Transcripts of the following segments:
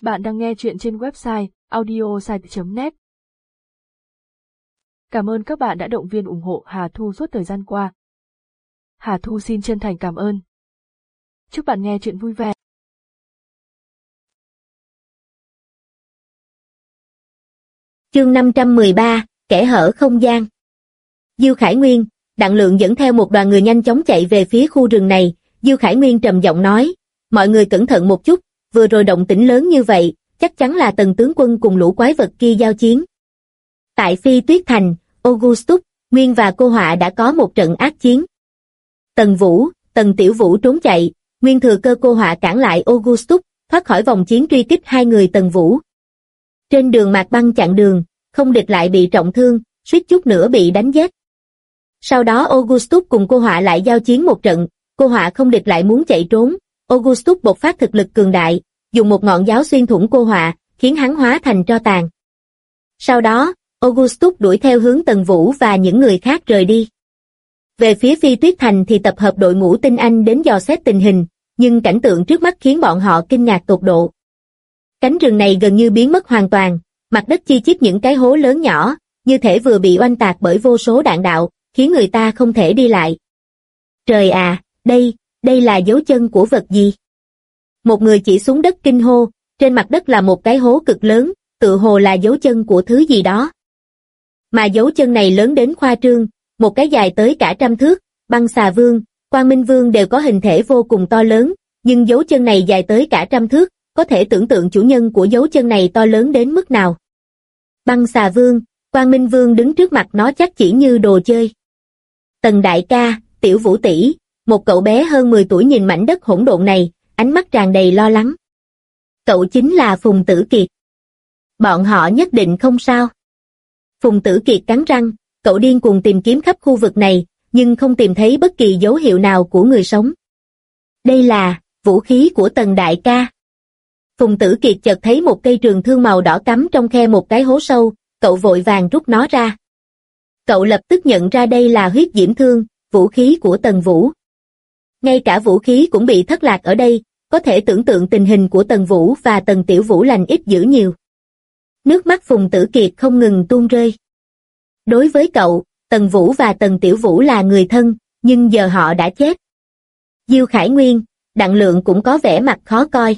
Bạn đang nghe chuyện trên website audiosite.net. Cảm ơn các bạn đã động viên ủng hộ Hà Thu suốt thời gian qua. Hà Thu xin chân thành cảm ơn. Chúc bạn nghe chuyện vui vẻ. Chương 513, kẻ hở không gian. Diêu Khải Nguyên, Đặng Lượng dẫn theo một đoàn người nhanh chóng chạy về phía khu rừng này. Diêu Khải Nguyên trầm giọng nói, mọi người cẩn thận một chút, vừa rồi động tĩnh lớn như vậy, chắc chắn là Tần tướng quân cùng lũ quái vật kia giao chiến. Tại Phi Tuyết Thành, Augustus, Nguyên và Cô Họa đã có một trận ác chiến. Tần Tiểu Vũ trốn chạy, Nguyên thừa cơ Cô Họa cản lại Augustus, thoát khỏi vòng chiến truy kích hai người Tần Vũ. Trên đường Mạc Băng chặn đường, không địch lại bị trọng thương, suýt chút nữa bị đánh chết. Sau đó Augustus cùng Cô Họa lại giao chiến một trận, Cô Họa không địch lại muốn chạy trốn, Augustus bộc phát thực lực cường đại, dùng một ngọn giáo xuyên thủng Cô Họa, khiến hắn hóa thành tro tàn. Sau đó, Augustus đuổi theo hướng Tần Vũ và những người khác rời đi. Về phía Phi Tuyết Thành thì tập hợp đội ngũ tinh anh đến dò xét tình hình, nhưng cảnh tượng trước mắt khiến bọn họ kinh ngạc tột độ. Cánh rừng này gần như biến mất hoàn toàn, mặt đất chi chít những cái hố lớn nhỏ, như thể vừa bị oanh tạc bởi vô số đạn đạo, khiến người ta không thể đi lại. Trời à, đây là dấu chân của vật gì? Một người chỉ xuống đất kinh hô, trên mặt đất là một cái hố cực lớn, tựa hồ là dấu chân của thứ gì đó. Mà dấu chân này lớn đến khoa trương, một cái dài tới cả 100 thước, Băng Xà Vương, Quang Minh Vương đều có hình thể vô cùng to lớn, nhưng dấu chân này dài tới cả 100 thước, có thể tưởng tượng chủ nhân của dấu chân này to lớn đến mức nào. Băng Xà Vương, Quang Minh Vương đứng trước mặt nó chắc chỉ như đồ chơi. Tần đại ca, Tiểu Vũ tỷ, một cậu bé hơn 10 tuổi nhìn mảnh đất hỗn độn này, ánh mắt tràn đầy lo lắng. Cậu chính là Phùng Tử Kiệt. Bọn họ nhất định không sao. Phùng Tử Kiệt cắn răng, cậu điên cuồng tìm kiếm khắp khu vực này, nhưng không tìm thấy bất kỳ dấu hiệu nào của người sống. Đây là vũ khí của Tần đại ca. Phùng Tử Kiệt chợt thấy một cây trường thương màu đỏ cắm trong khe một cái hố sâu, cậu vội vàng rút nó ra. Cậu lập tức nhận ra đây là huyết diễm thương, vũ khí của Tần Vũ. Ngay cả vũ khí cũng bị thất lạc ở đây, có thể tưởng tượng tình hình của Tần Vũ và Tần Tiểu Vũ lành ít dữ nhiều. Nước mắt Phùng Tử Kiệt không ngừng tuôn rơi. Đối với cậu, Tần Vũ và Tần Tiểu Vũ là người thân, nhưng giờ họ đã chết. Diêu Khải Nguyên, Đặng Lượng cũng có vẻ mặt khó coi.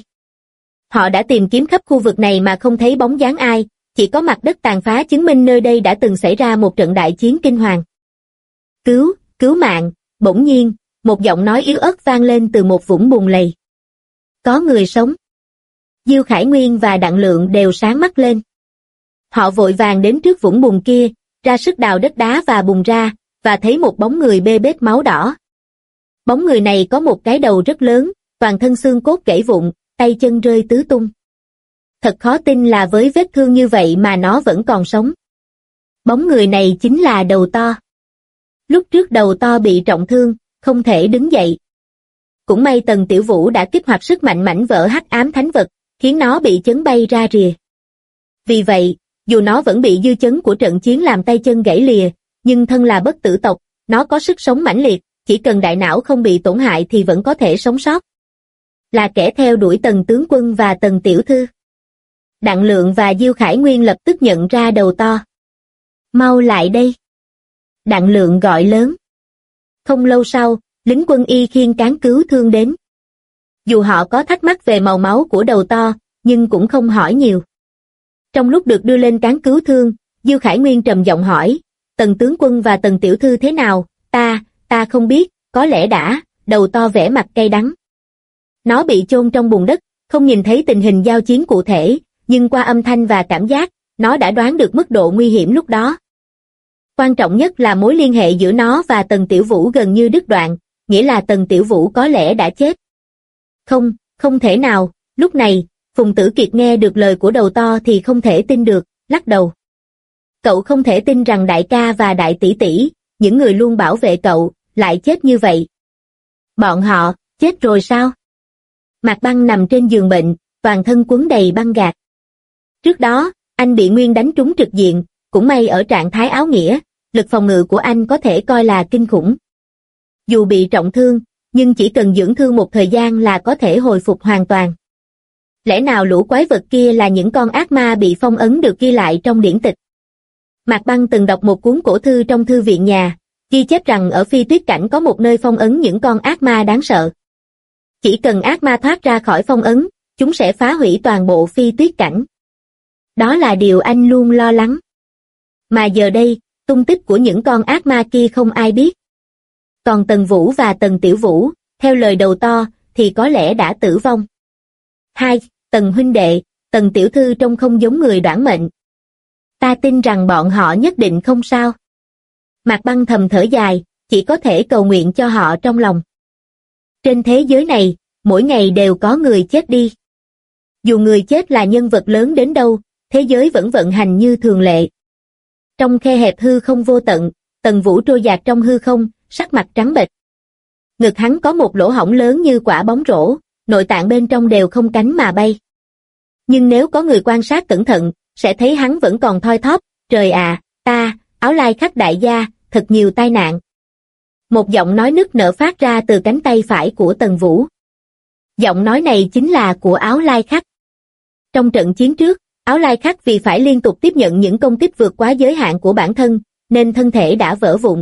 Họ đã tìm kiếm khắp khu vực này mà không thấy bóng dáng ai, chỉ có mặt đất tàn phá chứng minh nơi đây đã từng xảy ra một trận đại chiến kinh hoàng. Cứu mạng, bỗng nhiên, một giọng nói yếu ớt vang lên từ một vũng bùn lầy. Có người sống. Diêu Khải Nguyên và Đặng Lượng đều sáng mắt lên. Họ vội vàng đến trước vũng bùn kia, ra sức đào đất đá và bùn ra, và thấy một bóng người bê bết máu đỏ. Bóng người này có một cái đầu rất lớn, toàn thân xương cốt gãy vụn, tay chân rơi tứ tung. Thật khó tin là với vết thương như vậy mà nó vẫn còn sống. Bóng người này chính là Đầu To. Lúc trước Đầu To bị trọng thương, không thể đứng dậy. Cũng may Tần Tiểu Vũ đã kích hoạt sức mạnh mảnh vỡ hắc ám thánh vật, khiến nó bị chấn bay ra rìa. Vì vậy, dù nó vẫn bị dư chấn của trận chiến làm tay chân gãy lìa, nhưng thân là bất tử tộc, nó có sức sống mãnh liệt, chỉ cần đại não không bị tổn hại thì vẫn có thể sống sót. Là kẻ theo đuổi Tần tướng quân và Tần tiểu thư. Đặng Lượng và Diêu Khải Nguyên lập tức nhận ra Đầu To. Mau lại đây. Đặng Lượng gọi lớn. Không lâu sau, lính quân y khiêng cán cứu thương đến. Dù họ có thắc mắc về màu máu của Đầu To, nhưng cũng không hỏi nhiều. Trong lúc được đưa lên cán cứu thương, Diêu Khải Nguyên trầm giọng hỏi, Tần tướng quân và Tần tiểu thư thế nào? Ta không biết, có lẽ đã. Đầu To vẻ mặt cay đắng. Nó bị chôn trong bùn đất, không nhìn thấy tình hình giao chiến cụ thể, nhưng qua âm thanh và cảm giác, nó đã đoán được mức độ nguy hiểm lúc đó. Quan trọng nhất là mối liên hệ giữa nó và Tần Tiểu Vũ gần như đứt đoạn, nghĩa là Tần Tiểu Vũ có lẽ đã chết. Không thể nào. Lúc này, Phùng Tử Kiệt nghe được lời của Đầu To thì không thể tin được, lắc đầu. Cậu không thể tin rằng đại ca và đại tỷ tỷ, những người luôn bảo vệ cậu, lại chết như vậy. Bọn họ, chết rồi sao? Mạc Băng nằm trên giường bệnh, toàn thân quấn đầy băng gạc. Trước đó, anh bị Nguyên đánh trúng trực diện, cũng may ở trạng thái áo nghĩa, lực phòng ngự của anh có thể coi là kinh khủng. Dù bị trọng thương, nhưng chỉ cần dưỡng thương một thời gian là có thể hồi phục hoàn toàn. Lẽ nào lũ quái vật kia là những con ác ma bị phong ấn được ghi lại trong điển tịch? Mạc Băng từng đọc một cuốn cổ thư trong thư viện nhà, ghi chép rằng ở Phi Tuyết Cảnh có một nơi phong ấn những con ác ma đáng sợ. Chỉ cần ác ma thoát ra khỏi phong ấn, chúng sẽ phá hủy toàn bộ Phi Tuyết Cảnh. Đó là điều anh luôn lo lắng. Mà giờ đây, tung tích của những con ác ma kia không ai biết. Còn Tần Vũ và Tần Tiểu Vũ, theo lời đầu to, thì có lẽ đã tử vong. 2. Tần huynh đệ, Tần tiểu thư trông không giống người đoản mệnh. Ta tin rằng bọn họ nhất định không sao. Mạc Băng thầm thở dài, chỉ có thể cầu nguyện cho họ trong lòng. Trên thế giới này, mỗi ngày đều có người chết đi. Dù người chết là nhân vật lớn đến đâu, thế giới vẫn vận hành như thường lệ. Trong khe hẹp hư không vô tận, Tần Vũ trôi dạt trong hư không, sắc mặt trắng bệch. Ngực hắn có một lỗ hổng lớn như quả bóng rổ, nội tạng bên trong đều không cánh mà bay. Nhưng nếu có người quan sát cẩn thận, sẽ thấy hắn vẫn còn thoi thóp. Trời à, ta, Áo Lai Khắc đại gia, thật nhiều tai nạn. Một giọng nói nức nở phát ra từ cánh tay phải của Tần Vũ. Giọng nói này chính là của Áo Lai Khắc. Trong trận chiến trước, Áo Lai Khắc vì phải liên tục tiếp nhận những công kích vượt quá giới hạn của bản thân, nên thân thể đã vỡ vụn.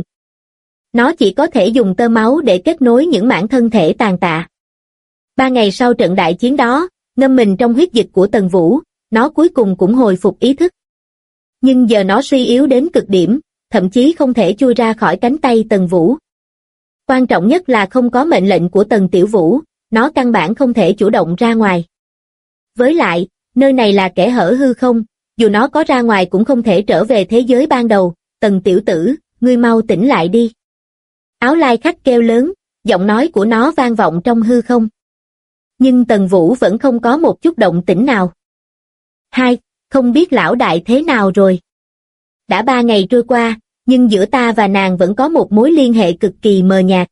Nó chỉ có thể dùng tơ máu để kết nối những mảng thân thể tàn tạ. 3 ngày sau trận đại chiến đó, ngâm mình trong huyết dịch của Tần Vũ, nó cuối cùng cũng hồi phục ý thức. Nhưng giờ nó suy yếu đến cực điểm, thậm chí không thể chui ra khỏi cánh tay Tần Vũ. Quan trọng nhất là không có mệnh lệnh của Tần Tiểu Vũ, nó căn bản không thể chủ động ra ngoài. Với lại, nơi này là kẽ hở hư không, dù nó có ra ngoài cũng không thể trở về thế giới ban đầu. Tần tiểu tử, ngươi mau tỉnh lại đi. Áo Lai Khắc kêu lớn, giọng nói của nó vang vọng trong hư không. Nhưng Tần Vũ vẫn không có một chút động tĩnh nào. 2. Không biết lão đại thế nào rồi. Đã 3 ngày trôi qua, nhưng giữa ta và nàng vẫn có một mối liên hệ cực kỳ mờ nhạt.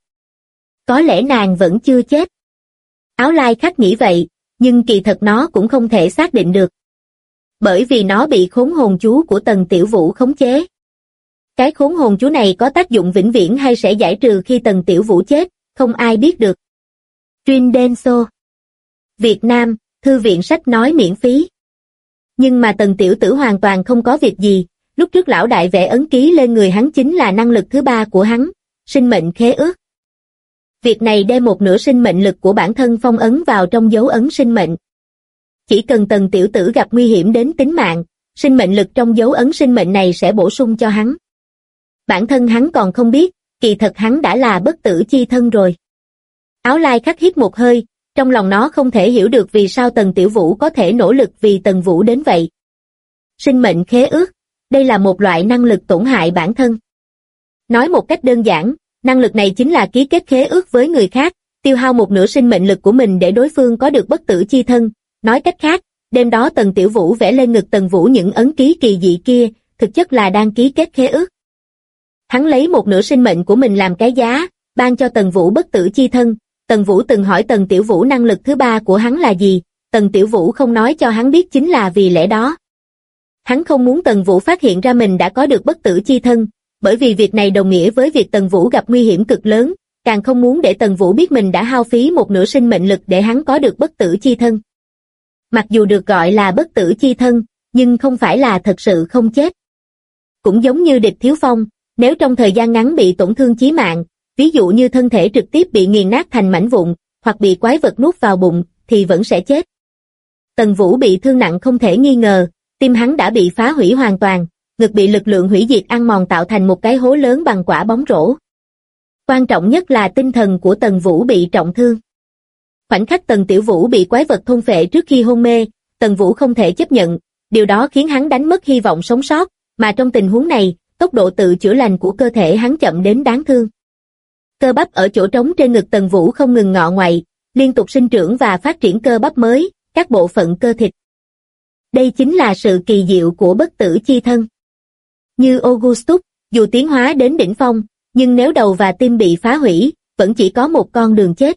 Có lẽ nàng vẫn chưa chết. Áo Lai Khắc nghĩ vậy, nhưng kỳ thật nó cũng không thể xác định được. Bởi vì nó bị khốn hồn chú của Tần Tiểu Vũ khống chế. Cái khốn hồn chú này có tác dụng vĩnh viễn hay sẽ giải trừ khi Tần Tiểu Vũ chết, không ai biết được. Truyện Denso Việt Nam, thư viện sách nói miễn phí. Nhưng mà Tần tiểu tử hoàn toàn không có việc gì, lúc trước lão đại vẽ ấn ký lên người hắn chính là năng lực thứ 3 của hắn, sinh mệnh khế ước. Việc này đem một nửa sinh mệnh lực của bản thân phong ấn vào trong dấu ấn sinh mệnh. Chỉ cần Tần tiểu tử gặp nguy hiểm đến tính mạng, sinh mệnh lực trong dấu ấn sinh mệnh này sẽ bổ sung cho hắn. Bản thân hắn còn không biết, kỳ thật hắn đã là bất tử chi thân rồi. Áo Lai Khắc hít một hơi, trong lòng nó không thể hiểu được vì sao Tần Tiểu Vũ có thể nỗ lực vì Tần Vũ đến vậy. Sinh mệnh khế ước, đây là một loại năng lực tổn hại bản thân. Nói một cách đơn giản, năng lực này chính là ký kết khế ước với người khác, tiêu hao một nửa sinh mệnh lực của mình để đối phương có được bất tử chi thân. Nói cách khác, đêm đó Tần Tiểu Vũ vẽ lên ngực Tần Vũ những ấn ký kỳ dị kia, thực chất là đang ký kết khế ước. Hắn lấy một nửa sinh mệnh của mình làm cái giá, ban cho Tần Vũ bất tử chi thân. Tần Vũ từng hỏi Tần Tiểu Vũ năng lực thứ 3 của hắn là gì, Tần Tiểu Vũ không nói cho hắn biết chính là vì lẽ đó. Hắn không muốn Tần Vũ phát hiện ra mình đã có được bất tử chi thân, bởi vì việc này đồng nghĩa với việc Tần Vũ gặp nguy hiểm cực lớn, càng không muốn để Tần Vũ biết mình đã hao phí một nửa sinh mệnh lực để hắn có được bất tử chi thân. Mặc dù được gọi là bất tử chi thân, nhưng không phải là thật sự không chết. Cũng giống như Địch Thiếu Phong, nếu trong thời gian ngắn bị tổn thương chí mạng, ví dụ như thân thể trực tiếp bị nghiền nát thành mảnh vụn, hoặc bị quái vật nuốt vào bụng, thì vẫn sẽ chết. Tần Vũ bị thương nặng không thể nghi ngờ, tim hắn đã bị phá hủy hoàn toàn, ngực bị lực lượng hủy diệt ăn mòn tạo thành một cái hố lớn bằng quả bóng rổ. Quan trọng nhất là tinh thần của Tần Vũ bị trọng thương. Khoảnh khắc Tần Tiểu Vũ bị quái vật thôn phệ trước khi hôn mê, Tần Vũ không thể chấp nhận, điều đó khiến hắn đánh mất hy vọng sống sót, mà trong tình huống này, tốc độ tự chữa lành của cơ thể hắn chậm đến đáng thương. Cơ bắp ở chỗ trống trên ngực Tần Vũ không ngừng ngọ ngoại, liên tục sinh trưởng và phát triển cơ bắp mới, các bộ phận cơ thịt. Đây chính là sự kỳ diệu của bất tử chi thân. Như Augustus, dù tiến hóa đến đỉnh phong, nhưng nếu đầu và tim bị phá hủy, vẫn chỉ có một con đường chết.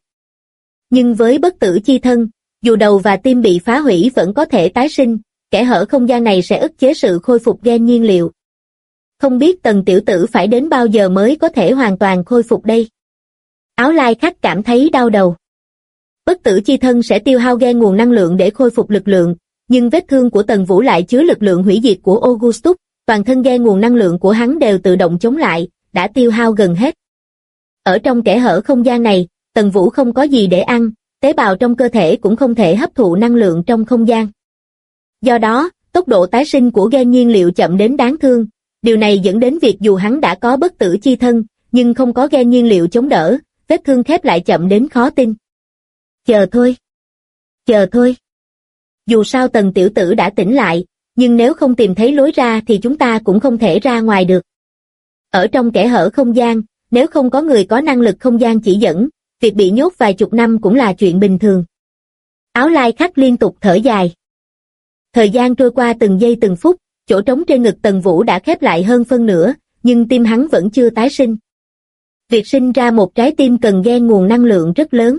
Nhưng với bất tử chi thân, dù đầu và tim bị phá hủy vẫn có thể tái sinh, kẽ hở không gian này sẽ ức chế sự khôi phục gen nhiên liệu. Không biết Tần tiểu tử phải đến bao giờ mới có thể hoàn toàn khôi phục đây. Áo Lai Khắc cảm thấy đau đầu. Bất tử chi thân sẽ tiêu hao gen nguồn năng lượng để khôi phục lực lượng, nhưng vết thương của Tần Vũ lại chứa lực lượng hủy diệt của Augustus, toàn thân gen nguồn năng lượng của hắn đều tự động chống lại, đã tiêu hao gần hết. Ở trong kẽ hở không gian này, Tần Vũ không có gì để ăn, tế bào trong cơ thể cũng không thể hấp thụ năng lượng trong không gian. Do đó, tốc độ tái sinh của gen nhiên liệu chậm đến đáng thương, điều này dẫn đến việc dù hắn đã có bất tử chi thân, nhưng không có gen nhiên liệu chống đỡ, vết thương khép lại chậm đến khó tin. Chờ thôi. Chờ thôi. Dù sao Tần tiểu tử đã tỉnh lại, nhưng nếu không tìm thấy lối ra thì chúng ta cũng không thể ra ngoài được. Ở trong kẽ hở không gian, nếu không có người có năng lực không gian chỉ dẫn, việc bị nhốt vài chục năm cũng là chuyện bình thường. Áo lai khắc liên tục thở dài. Thời gian trôi qua từng giây từng phút, chỗ trống trên ngực Tần Vũ đã khép lại hơn phân nửa, nhưng tim hắn vẫn chưa tái sinh. Việc sinh ra một trái tim cần gen nguồn năng lượng rất lớn.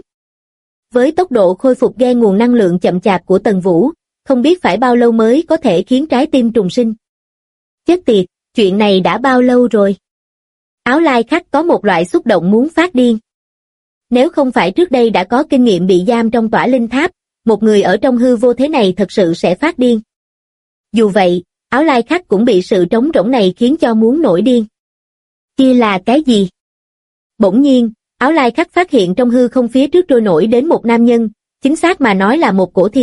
Với tốc độ khôi phục gen nguồn năng lượng chậm chạp của Tần Vũ, không biết phải bao lâu mới có thể khiến trái tim trùng sinh. Chết tiệt, chuyện này đã bao lâu rồi? Áo lai khắc có một loại xúc động muốn phát điên. Nếu không phải trước đây đã có kinh nghiệm bị giam trong tỏa linh tháp, một người ở trong hư vô thế này thật sự sẽ phát điên. Dù vậy, áo lai khắc cũng bị sự trống rỗng này khiến cho muốn nổi điên. Kia là cái gì? Bỗng nhiên, áo lai khắc phát hiện trong hư không phía trước trôi nổi đến một nam nhân, chính xác mà nói là một cổ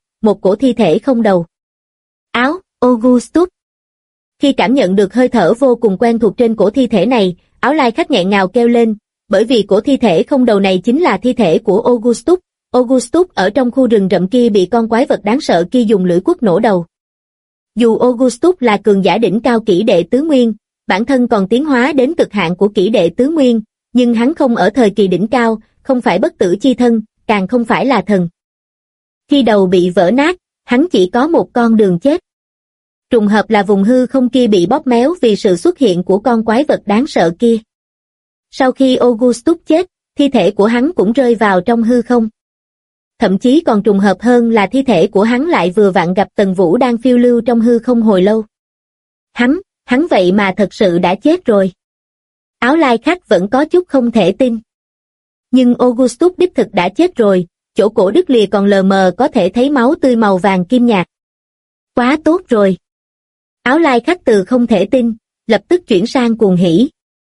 thi thể không đầu. Áo, Augustus. Khi cảm nhận được hơi thở vô cùng quen thuộc trên cổ thi thể này, áo lai khắc nghẹn ngào kêu lên, bởi vì cổ thi thể không đầu này chính là thi thể của Augustus. Augustus ở trong khu rừng rậm kia bị con quái vật đáng sợ kia dùng lưỡi quất nổ đầu. Dù Augustus là cường giả đỉnh cao kỷ đệ tứ nguyên, bản thân còn tiến hóa đến cực hạn của kỷ đệ tứ nguyên, nhưng hắn không ở thời kỳ đỉnh cao, không phải bất tử chi thân, càng không phải là thần. Khi đầu bị vỡ nát, hắn chỉ có một con đường chết. Trùng hợp là vùng hư không kia bị bóp méo vì sự xuất hiện của con quái vật đáng sợ kia. Sau khi Augustus chết, thi thể của hắn cũng rơi vào trong hư không. Thậm chí còn trùng hợp hơn là thi thể của hắn lại vừa vặn gặp Tần Vũ đang phiêu lưu trong hư không hồi lâu. Hắn vậy mà thật sự đã chết rồi. Áo lai khắc vẫn có chút không thể tin. Nhưng Augustus đích thực đã chết rồi, chỗ cổ đứt lìa còn lờ mờ có thể thấy máu tươi màu vàng kim nhạt. Quá tốt rồi. Áo lai khắc từ không thể tin, lập tức chuyển sang cuồng hỉ.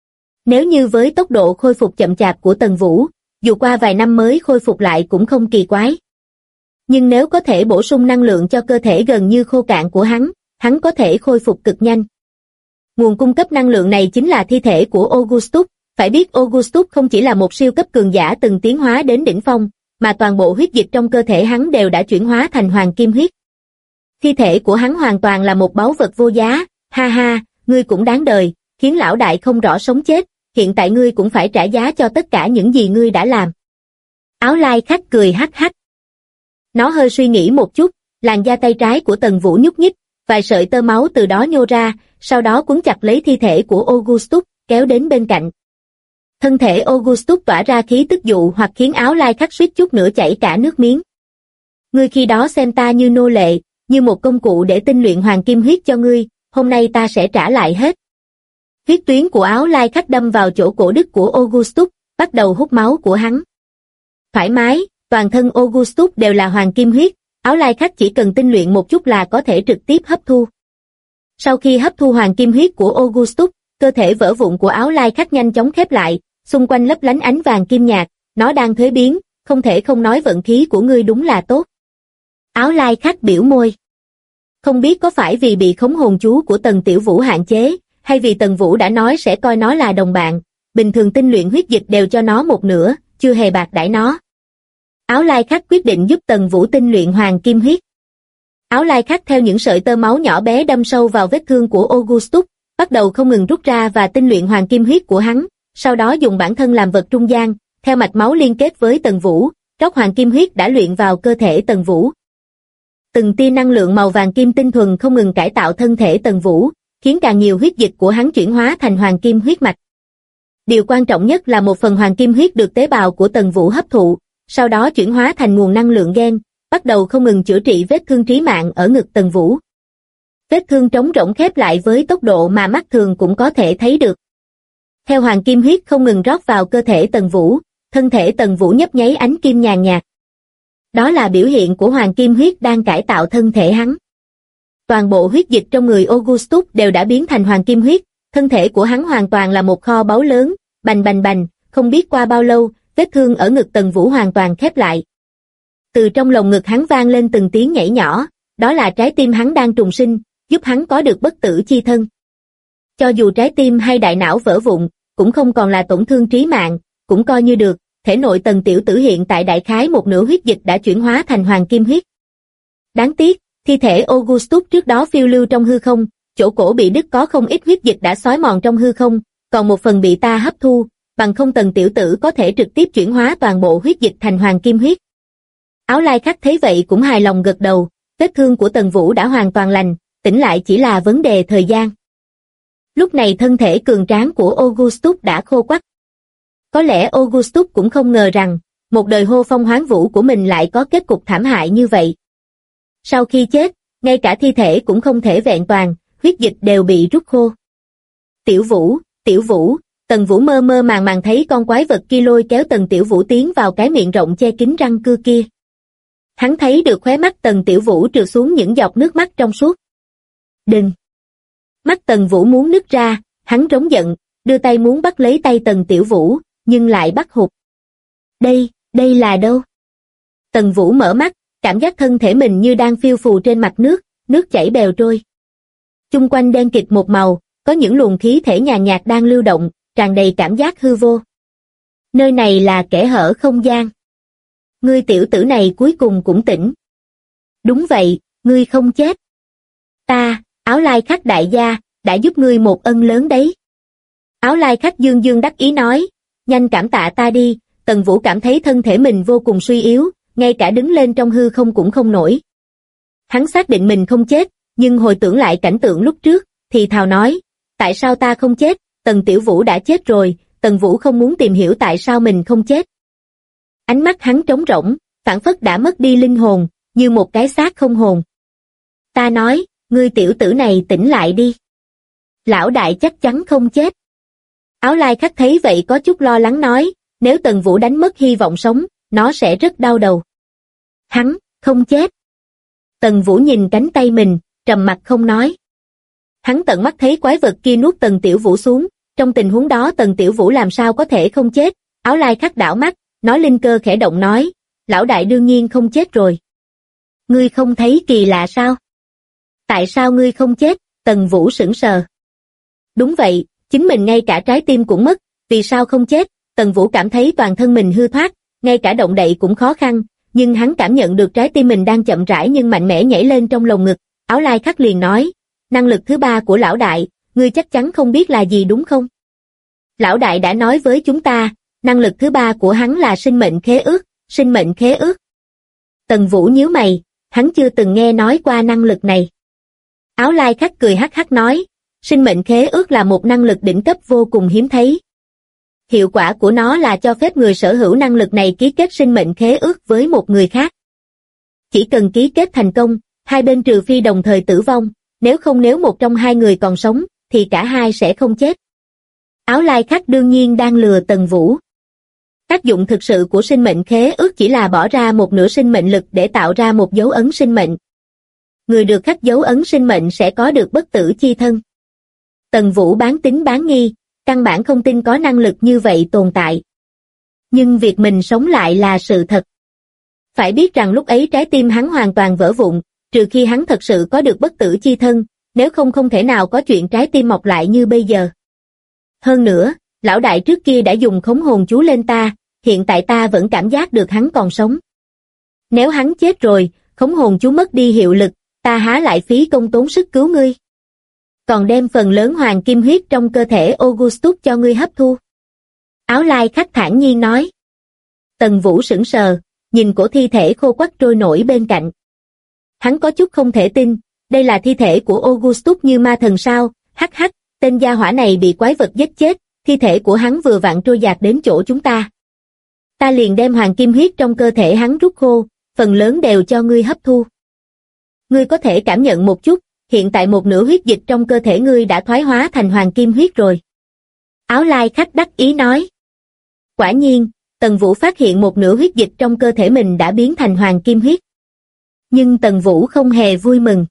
Nếu như với tốc độ khôi phục chậm chạp của Tần Vũ, dù qua vài năm mới khôi phục lại cũng không kỳ quái. Nhưng nếu có thể bổ sung năng lượng cho cơ thể gần như khô cạn của hắn có thể khôi phục cực nhanh. Nguồn cung cấp năng lượng này chính là thi thể của Augustus, phải biết Augustus không chỉ là một siêu cấp cường giả từng tiến hóa đến đỉnh phong, mà toàn bộ huyết dịch trong cơ thể hắn đều đã chuyển hóa thành hoàng kim huyết. Thi thể của hắn hoàn toàn là một báu vật vô giá, ha ha, ngươi cũng đáng đời, khiến lão đại không rõ sống chết, hiện tại ngươi cũng phải trả giá cho tất cả những gì ngươi đã làm. Áo lai khắc cười hắc hắc. Nó hơi suy nghĩ một chút, làn da tay trái của Tần Vũ nhúc nhích, vài sợi tơ máu từ đó nhô ra, sau đó quấn chặt lấy thi thể của Augustus, kéo đến bên cạnh. Thân thể Augustus tỏa ra khí tức dụ hoặc khiến áo lai khắc suýt chút nữa chảy cả nước miếng. Ngươi khi đó xem ta như nô lệ, như một công cụ để tinh luyện hoàng kim huyết cho ngươi, hôm nay ta sẽ trả lại hết. Huyết tuyến của áo lai khắc đâm vào chỗ cổ đứt của Augustus, bắt đầu hút máu của hắn. Thoải mái, toàn thân Augustus đều là hoàng kim huyết, áo lai khắc chỉ cần tinh luyện một chút là có thể trực tiếp hấp thu. Sau khi hấp thu hoàng kim huyết của Augustus, cơ thể vỡ vụn của áo lai khắc nhanh chóng khép lại, xung quanh lấp lánh ánh vàng kim nhạt, nó đang thuế biến, không thể không nói vận khí của ngươi đúng là tốt. Áo lai khắc biểu môi. Không biết có phải vì bị khống hồn chú của Tần Tiểu Vũ hạn chế, hay vì Tần Vũ đã nói sẽ coi nó là đồng bạn, bình thường tinh luyện huyết dịch đều cho nó một nửa, chưa hề bạc đãi nó. Áo lai khắc quyết định giúp Tần Vũ tinh luyện hoàng kim huyết. Áo lai khắc theo những sợi tơ máu nhỏ bé đâm sâu vào vết thương của Augustus, bắt đầu không ngừng rút ra và tinh luyện hoàng kim huyết của hắn, sau đó dùng bản thân làm vật trung gian, theo mạch máu liên kết với Tần Vũ, rót hoàng kim huyết đã luyện vào cơ thể Tần Vũ. Từng tia năng lượng màu vàng kim tinh thuần không ngừng cải tạo thân thể Tần Vũ, khiến càng nhiều huyết dịch của hắn chuyển hóa thành hoàng kim huyết mạch. Điều quan trọng nhất là một phần hoàng kim huyết được tế bào của Tần Vũ hấp thụ, sau đó chuyển hóa thành nguồn năng lượng gen, bắt đầu không ngừng chữa trị vết thương trí mạng ở ngực Tần Vũ. Vết thương trống rỗng khép lại với tốc độ mà mắt thường cũng có thể thấy được. Theo hoàng kim huyết không ngừng rót vào cơ thể Tần Vũ, thân thể Tần Vũ nhấp nháy ánh kim nhàn nhạt, Đó là biểu hiện của hoàng kim huyết đang cải tạo thân thể hắn. Toàn bộ huyết dịch trong người Augustus đều đã biến thành hoàng kim huyết, thân thể của hắn hoàn toàn là một kho báu lớn, bành bành bành, không biết qua bao lâu, vết thương ở ngực Tần Vũ hoàn toàn khép lại. Từ trong lồng ngực hắn vang lên từng tiếng nhảy nhỏ, đó là trái tim hắn đang trùng sinh, giúp hắn có được bất tử chi thân. Cho dù trái tim hay đại não vỡ vụn, cũng không còn là tổn thương trí mạng, cũng coi như được, thể nội Tần tiểu tử hiện tại đại khái một nửa huyết dịch đã chuyển hóa thành hoàng kim huyết. Đáng tiếc, thi thể Augustus trước đó phiêu lưu trong hư không, chỗ cổ bị đứt có không ít huyết dịch đã xói mòn trong hư không, còn một phần bị ta hấp thu, bằng không Tần tiểu tử có thể trực tiếp chuyển hóa toàn bộ huyết dịch thành hoàng kim huyết. Áo Lai Khắc thấy vậy cũng hài lòng gật đầu, vết thương của Tần Vũ đã hoàn toàn lành, tỉnh lại chỉ là vấn đề thời gian. Lúc này thân thể cường tráng của Augustus đã khô quắt. Có lẽ Augustus cũng không ngờ rằng, một đời hô phong hoán vũ của mình lại có kết cục thảm hại như vậy. Sau khi chết, ngay cả thi thể cũng không thể vẹn toàn, huyết dịch đều bị rút khô. Tiểu Vũ, Tần Vũ mơ mơ màng màng thấy con quái vật kia lôi kéo Tần Tiểu Vũ tiến vào cái miệng rộng che kín răng cưa kia. Hắn thấy được khóe mắt Tần Tiểu Vũ trượt xuống những giọt nước mắt trong suốt. Đừng! Mắt Tần Vũ muốn nứt ra, hắn trống giận, đưa tay muốn bắt lấy tay Tần Tiểu Vũ, nhưng lại bắt hụt. Đây là đâu? Tần Vũ mở mắt, cảm giác thân thể mình như đang phiêu phù trên mặt nước, nước chảy bèo trôi. Chung quanh đen kịt một màu, có những luồng khí thể nhàn nhạt đang lưu động, tràn đầy cảm giác hư vô. Nơi này là kẽ hở không gian. Ngươi tiểu tử này cuối cùng cũng tỉnh. Đúng vậy, ngươi không chết. Ta, Áo Lai Khắc đại gia, đã giúp ngươi một ân lớn đấy. Áo Lai Khắc dương dương đắc ý nói, nhanh cảm tạ ta đi. Tần Vũ cảm thấy thân thể mình vô cùng suy yếu, ngay cả đứng lên trong hư không cũng không nổi. Hắn xác định mình không chết, nhưng hồi tưởng lại cảnh tượng lúc trước, thì thào nói, tại sao ta không chết, Tần Tiểu Vũ đã chết rồi. Tần Vũ không muốn tìm hiểu tại sao mình không chết. Ánh mắt hắn trống rỗng, phảng phất đã mất đi linh hồn, như một cái xác không hồn. Ta nói, ngươi tiểu tử này tỉnh lại đi. Lão đại chắc chắn không chết. Áo Lai Khắc thấy vậy có chút lo lắng nói, nếu Tần Vũ đánh mất hy vọng sống, nó sẽ rất đau đầu. Hắn, không chết. Tần Vũ nhìn cánh tay mình, trầm mặc không nói. Hắn tận mắt thấy quái vật kia nuốt Tần Tiểu Vũ xuống, trong tình huống đó Tần Tiểu Vũ làm sao có thể không chết. Áo Lai Khắc đảo mắt, nói linh cơ khẽ động nói, lão đại đương nhiên không chết rồi. Ngươi không thấy kỳ lạ sao? Tại sao ngươi không chết? Tần Vũ sững sờ. Đúng vậy, chính mình ngay cả trái tim cũng mất, vì sao không chết? Tần Vũ cảm thấy toàn thân mình hư thoát, ngay cả động đậy cũng khó khăn, nhưng hắn cảm nhận được trái tim mình đang chậm rãi nhưng mạnh mẽ nhảy lên trong lồng ngực. Áo Lai Khắc liền nói, năng lực thứ ba của lão đại, ngươi chắc chắn không biết là gì đúng không? Lão đại đã nói với chúng ta, năng lực thứ ba của hắn là sinh mệnh khế ước, sinh mệnh khế ước. Tần Vũ nhíu mày, hắn chưa từng nghe nói qua năng lực này. Áo Lai Khắc cười hắc hắc nói, sinh mệnh khế ước là một năng lực đỉnh cấp vô cùng hiếm thấy. Hiệu quả của nó là cho phép người sở hữu năng lực này ký kết sinh mệnh khế ước với một người khác. Chỉ cần ký kết thành công, hai bên trừ phi đồng thời tử vong, nếu một trong hai người còn sống, thì cả hai sẽ không chết. Áo Lai Khắc đương nhiên đang lừa Tần Vũ. Tác dụng thực sự của sinh mệnh khế ước chỉ là bỏ ra một nửa sinh mệnh lực để tạo ra một dấu ấn sinh mệnh. Người được khắc dấu ấn sinh mệnh sẽ có được bất tử chi thân. Tần Vũ bán tín bán nghi, căn bản không tin có năng lực như vậy tồn tại. Nhưng việc mình sống lại là sự thật. Phải biết rằng lúc ấy trái tim hắn hoàn toàn vỡ vụn, trừ khi hắn thật sự có được bất tử chi thân, nếu không thể nào có chuyện trái tim mọc lại như bây giờ. Hơn nữa, lão đại trước kia đã dùng khống hồn chú lên ta, hiện tại ta vẫn cảm giác được hắn còn sống. Nếu hắn chết rồi, khống hồn chú mất đi hiệu lực, ta há lại phí công tốn sức cứu ngươi. Còn đem phần lớn hoàng kim huyết trong cơ thể Augustus cho ngươi hấp thu. Áo Lai Khắc thản nhiên nói. Tần Vũ sững sờ, nhìn cổ thi thể khô quắt trôi nổi bên cạnh. Hắn có chút không thể tin, đây là thi thể của Augustus như ma thần sao? Hắc hắc, tên gia hỏa này bị quái vật giết chết, thi thể của hắn vừa vặn trôi dạt đến chỗ chúng ta. Ta liền đem hoàng kim huyết trong cơ thể hắn rút khô, phần lớn đều cho ngươi hấp thu. Ngươi có thể cảm nhận một chút, hiện tại một nửa huyết dịch trong cơ thể ngươi đã thoái hóa thành hoàng kim huyết rồi. Áo Lai Khắc đắc ý nói. Quả nhiên, Tần Vũ phát hiện một nửa huyết dịch trong cơ thể mình đã biến thành hoàng kim huyết. Nhưng Tần Vũ không hề vui mừng.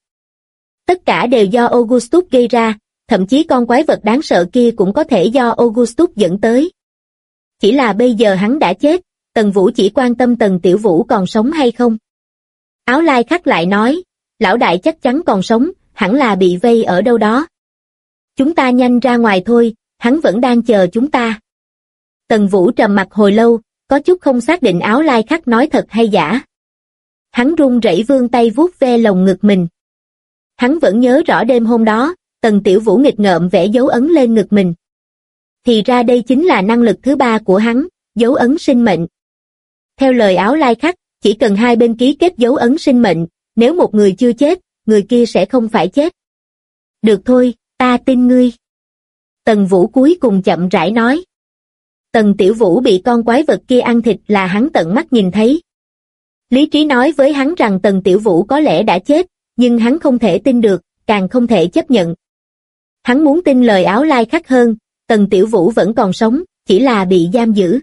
Tất cả đều do Augustus gây ra, thậm chí con quái vật đáng sợ kia cũng có thể do Augustus dẫn tới. Chỉ là bây giờ hắn đã chết, Tần Vũ chỉ quan tâm Tần Tiểu Vũ còn sống hay không. Áo Lai Khắc lại nói, lão đại chắc chắn còn sống, hẳn là bị vây ở đâu đó. Chúng ta nhanh ra ngoài thôi, hắn vẫn đang chờ chúng ta. Tần Vũ trầm mặc hồi lâu, có chút không xác định Áo Lai Khắc nói thật hay giả. Hắn run rẩy vươn tay vuốt ve lồng ngực mình. Hắn vẫn nhớ rõ đêm hôm đó, Tần Tiểu Vũ nghịch ngợm vẽ dấu ấn lên ngực mình. Thì ra đây chính là năng lực thứ 3 của hắn, dấu ấn sinh mệnh. Theo lời Áo Lai Khắc, chỉ cần hai bên ký kết dấu ấn sinh mệnh, nếu một người chưa chết, người kia sẽ không phải chết. Được thôi, ta tin ngươi. Tần Vũ cuối cùng chậm rãi nói. Tần Tiểu Vũ bị con quái vật kia ăn thịt là hắn tận mắt nhìn thấy. Lý trí nói với hắn rằng Tần Tiểu Vũ có lẽ đã chết, nhưng hắn không thể tin được, càng không thể chấp nhận. Hắn muốn tin lời Áo Lai Khắc hơn, Tần Tiểu Vũ vẫn còn sống, chỉ là bị giam giữ.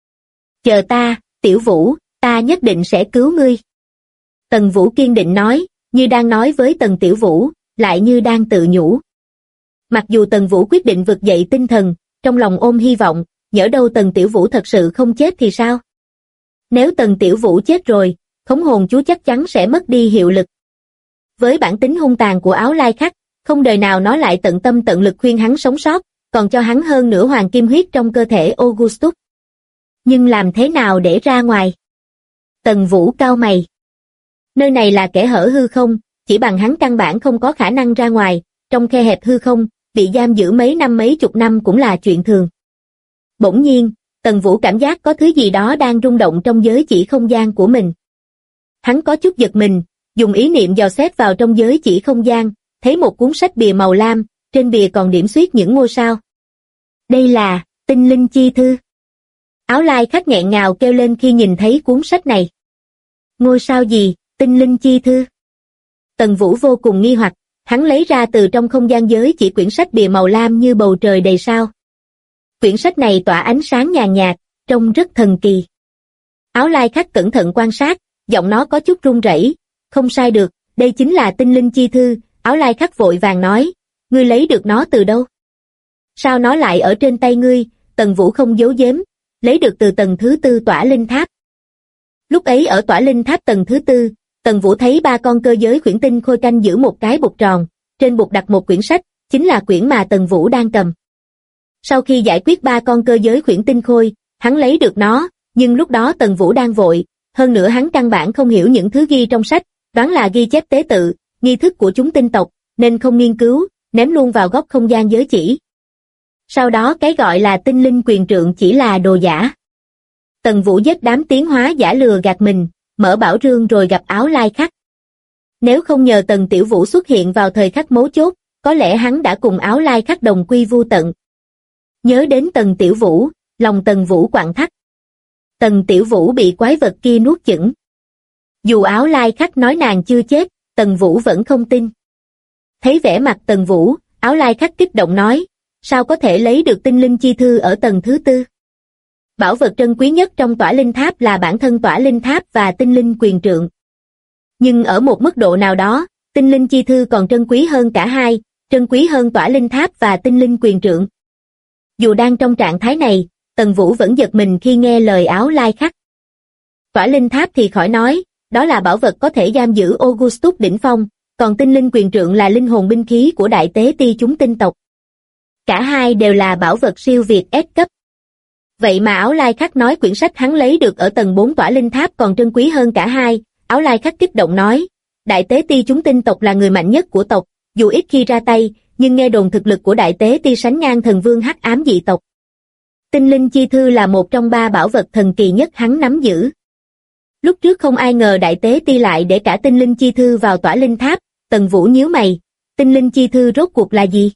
Chờ ta, Tiểu Vũ, ta nhất định sẽ cứu ngươi. Tần Vũ kiên định nói, như đang nói với Tần Tiểu Vũ, lại như đang tự nhủ. Mặc dù Tần Vũ quyết định vực dậy tinh thần, trong lòng ôm hy vọng, nhỡ đâu Tần Tiểu Vũ thật sự không chết thì sao? Nếu Tần Tiểu Vũ chết rồi, khống hồn chú chắc chắn sẽ mất đi hiệu lực. Với bản tính hung tàn của Áo Lai Khắc, không đời nào nó lại tận tâm tận lực khuyên hắn sống sót, còn cho hắn hơn nửa hoàng kim huyết trong cơ thể Augustus. Nhưng làm thế nào để ra ngoài? Tần Vũ cau mày. Nơi này là kẽ hở hư không, chỉ bằng hắn căn bản không có khả năng ra ngoài, trong khe hẹp hư không, bị giam giữ mấy năm mấy chục năm cũng là chuyện thường. Bỗng nhiên, Tần Vũ cảm giác có thứ gì đó đang rung động trong giới chỉ không gian của mình. Hắn có chút giật mình, dùng ý niệm dò xét vào trong giới chỉ không gian, thấy một cuốn sách bìa màu lam, trên bìa còn điểm xuyết những ngôi sao. Đây là Tinh Linh Chi Thư. Áo Lai Khắc nghẹn ngào kêu lên khi nhìn thấy cuốn sách này. Ngôi sao gì, Tinh Linh Chi Thư? Tần Vũ vô cùng nghi hoặc, hắn lấy ra từ trong không gian giới chỉ quyển sách bìa màu lam như bầu trời đầy sao. Quyển sách này tỏa ánh sáng nhàn nhạt, trông rất thần kỳ. Áo Lai Khắc cẩn thận quan sát, giọng nó có chút run rẩy. Không sai được, đây chính là Tinh Linh Chi Thư. Áo Lai Khắc vội vàng nói, ngươi lấy được nó từ đâu? Sao nó lại ở trên tay ngươi? Tần Vũ không giấu giếm, lấy được từ tầng thứ 4 Tỏa Linh Tháp. Lúc ấy ở Tỏa Linh Tháp tầng thứ 4, Tần Vũ thấy 3 con cơ giới khuyển tinh khôi canh giữ một cái bục tròn, trên bục đặt một quyển sách, chính là quyển mà Tần Vũ đang cầm. Sau khi giải quyết 3 con cơ giới khuyển tinh khôi, hắn lấy được nó, nhưng lúc đó Tần Vũ đang vội, hơn nữa hắn căn bản không hiểu những thứ ghi trong sách, đoán là ghi chép tế tự, nghi thức của chúng tinh tộc, nên không nghiên cứu, ném luôn vào góc không gian giới chỉ. Sau đó cái gọi là tinh linh quyền trượng chỉ là đồ giả. Tần Vũ giết đám tiến hóa giả lừa gạt mình, mở bảo rương rồi gặp Áo Lai Khắc. Nếu không nhờ Tần Tiểu Vũ xuất hiện vào thời khắc mấu chốt, có lẽ hắn đã cùng Áo Lai Khắc đồng quy vu tận. Nhớ đến Tần Tiểu Vũ, lòng Tần Vũ quặn thắt. Tần Tiểu Vũ bị quái vật kia nuốt chửng. Dù Áo Lai Khắc nói nàng chưa chết, Tần Vũ vẫn không tin. Thấy vẻ mặt Tần Vũ, Áo Lai Khắc kích động nói, sao có thể lấy được Tinh Linh Chi Thư ở tầng thứ 4? Bảo vật trân quý nhất trong Tỏa Linh Tháp là bản thân Tỏa Linh Tháp và Tinh Linh Quyền Trượng. Nhưng ở một mức độ nào đó, Tinh Linh Chi Thư còn trân quý hơn cả hai, trân quý hơn Tỏa Linh Tháp và Tinh Linh Quyền Trượng. Dù đang trong trạng thái này, Tần Vũ vẫn giật mình khi nghe lời Áo Lai Khắc. Tỏa Linh Tháp thì khỏi nói, đó là bảo vật có thể giam giữ Augustus đỉnh phong, còn Tinh Linh Quyền Trượng là linh hồn binh khí của đại tế ti chúng tinh tộc. Cả hai đều là bảo vật siêu việt S cấp. Vậy mà Áo Lai Khắc nói quyển sách hắn lấy được ở tầng 4 Tỏa Linh Tháp còn trân quý hơn cả hai. Áo Lai Khắc kích động nói, đại tế ti chúng tinh tộc là người mạnh nhất của tộc, dù ít khi ra tay, nhưng nghe đồn thực lực của đại tế ti sánh ngang thần vương hắc ám dị tộc. Tinh Linh Chi Thư là một trong 3 bảo vật thần kỳ nhất hắn nắm giữ. Lúc trước không ai ngờ đại tế ti lại để cả Tinh Linh Chi Thư vào Tỏa Linh Tháp. Tần Vũ nhíu mày, Tinh Linh Chi Thư rốt cuộc là gì?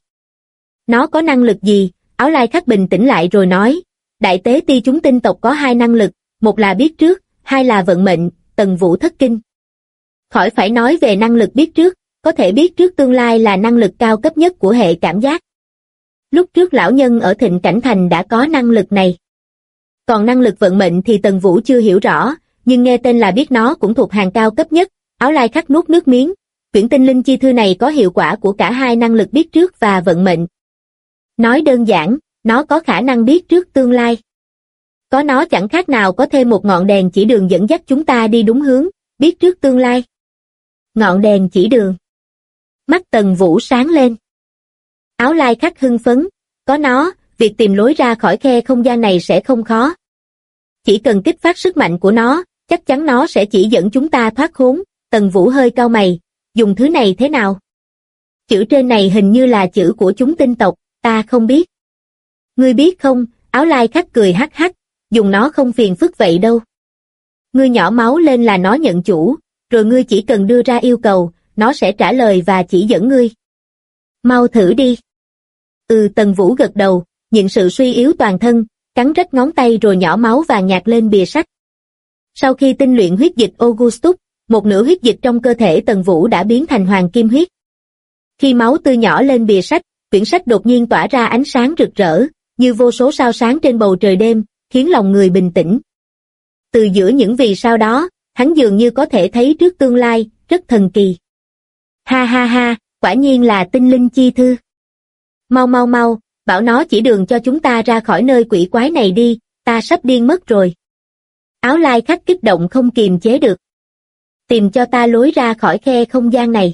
Nó có năng lực gì? Áo Lai Khắc bình tĩnh lại rồi nói, đại tế ti chúng tinh tộc có 2 năng lực, một là biết trước, 2 là vận mệnh. Tần Vũ thất kinh. Khỏi phải nói về năng lực biết trước, có thể biết trước tương lai là năng lực cao cấp nhất của hệ cảm giác. Lúc trước lão nhân ở Thịnh Cảnh Thành đã có năng lực này. Còn năng lực vận mệnh thì Tần Vũ chưa hiểu rõ, nhưng nghe tên là biết nó cũng thuộc hàng cao cấp nhất. Áo lai khắc nuốt nước miếng, quyển tinh linh chi thư này có hiệu quả của cả hai năng lực biết trước và vận mệnh. Nói đơn giản, nó có khả năng biết trước tương lai. Có nó chẳng khác nào có thêm một ngọn đèn chỉ đường dẫn dắt chúng ta đi đúng hướng, biết trước tương lai. Ngọn đèn chỉ đường. Mắt Tần Vũ sáng lên. Áo lai khắc hưng phấn, có nó, việc tìm lối ra khỏi khe không gian này sẽ không khó. Chỉ cần kích phát sức mạnh của nó, chắc chắn nó sẽ chỉ dẫn chúng ta thoát khốn. Tần Vũ hơi cau mày, dùng thứ này thế nào? Chữ trên này hình như là chữ của chúng tinh tộc, ta không biết. Ngươi biết không? Áo lai khắc cười hắc hắc, dùng nó không phiền phức vậy đâu. Ngươi nhỏ máu lên là nó nhận chủ, rồi ngươi chỉ cần đưa ra yêu cầu, nó sẽ trả lời và chỉ dẫn ngươi. Mau thử đi. Tần Vũ gật đầu, nhịn sự suy yếu toàn thân, cắn rách ngón tay rồi nhỏ máu vàng nhạt lên bìa sách. Sau khi tinh luyện huyết dịch Augustus, một nửa huyết dịch trong cơ thể Tần Vũ đã biến thành hoàng kim huyết. Khi máu tươi nhỏ lên bìa sách, quyển sách đột nhiên tỏa ra ánh sáng rực rỡ, như vô số sao sáng trên bầu trời đêm, khiến lòng người bình tĩnh. Từ giữa những vì sao đó, hắn dường như có thể thấy trước tương lai, rất thần kỳ. Ha ha ha, quả nhiên là tinh linh chi thư. Mau mau mau, bảo nó chỉ đường cho chúng ta ra khỏi nơi quỷ quái này đi, ta sắp điên mất rồi. Áo lai khắc kích động không kiềm chế được. Tìm cho ta lối ra khỏi khe không gian này.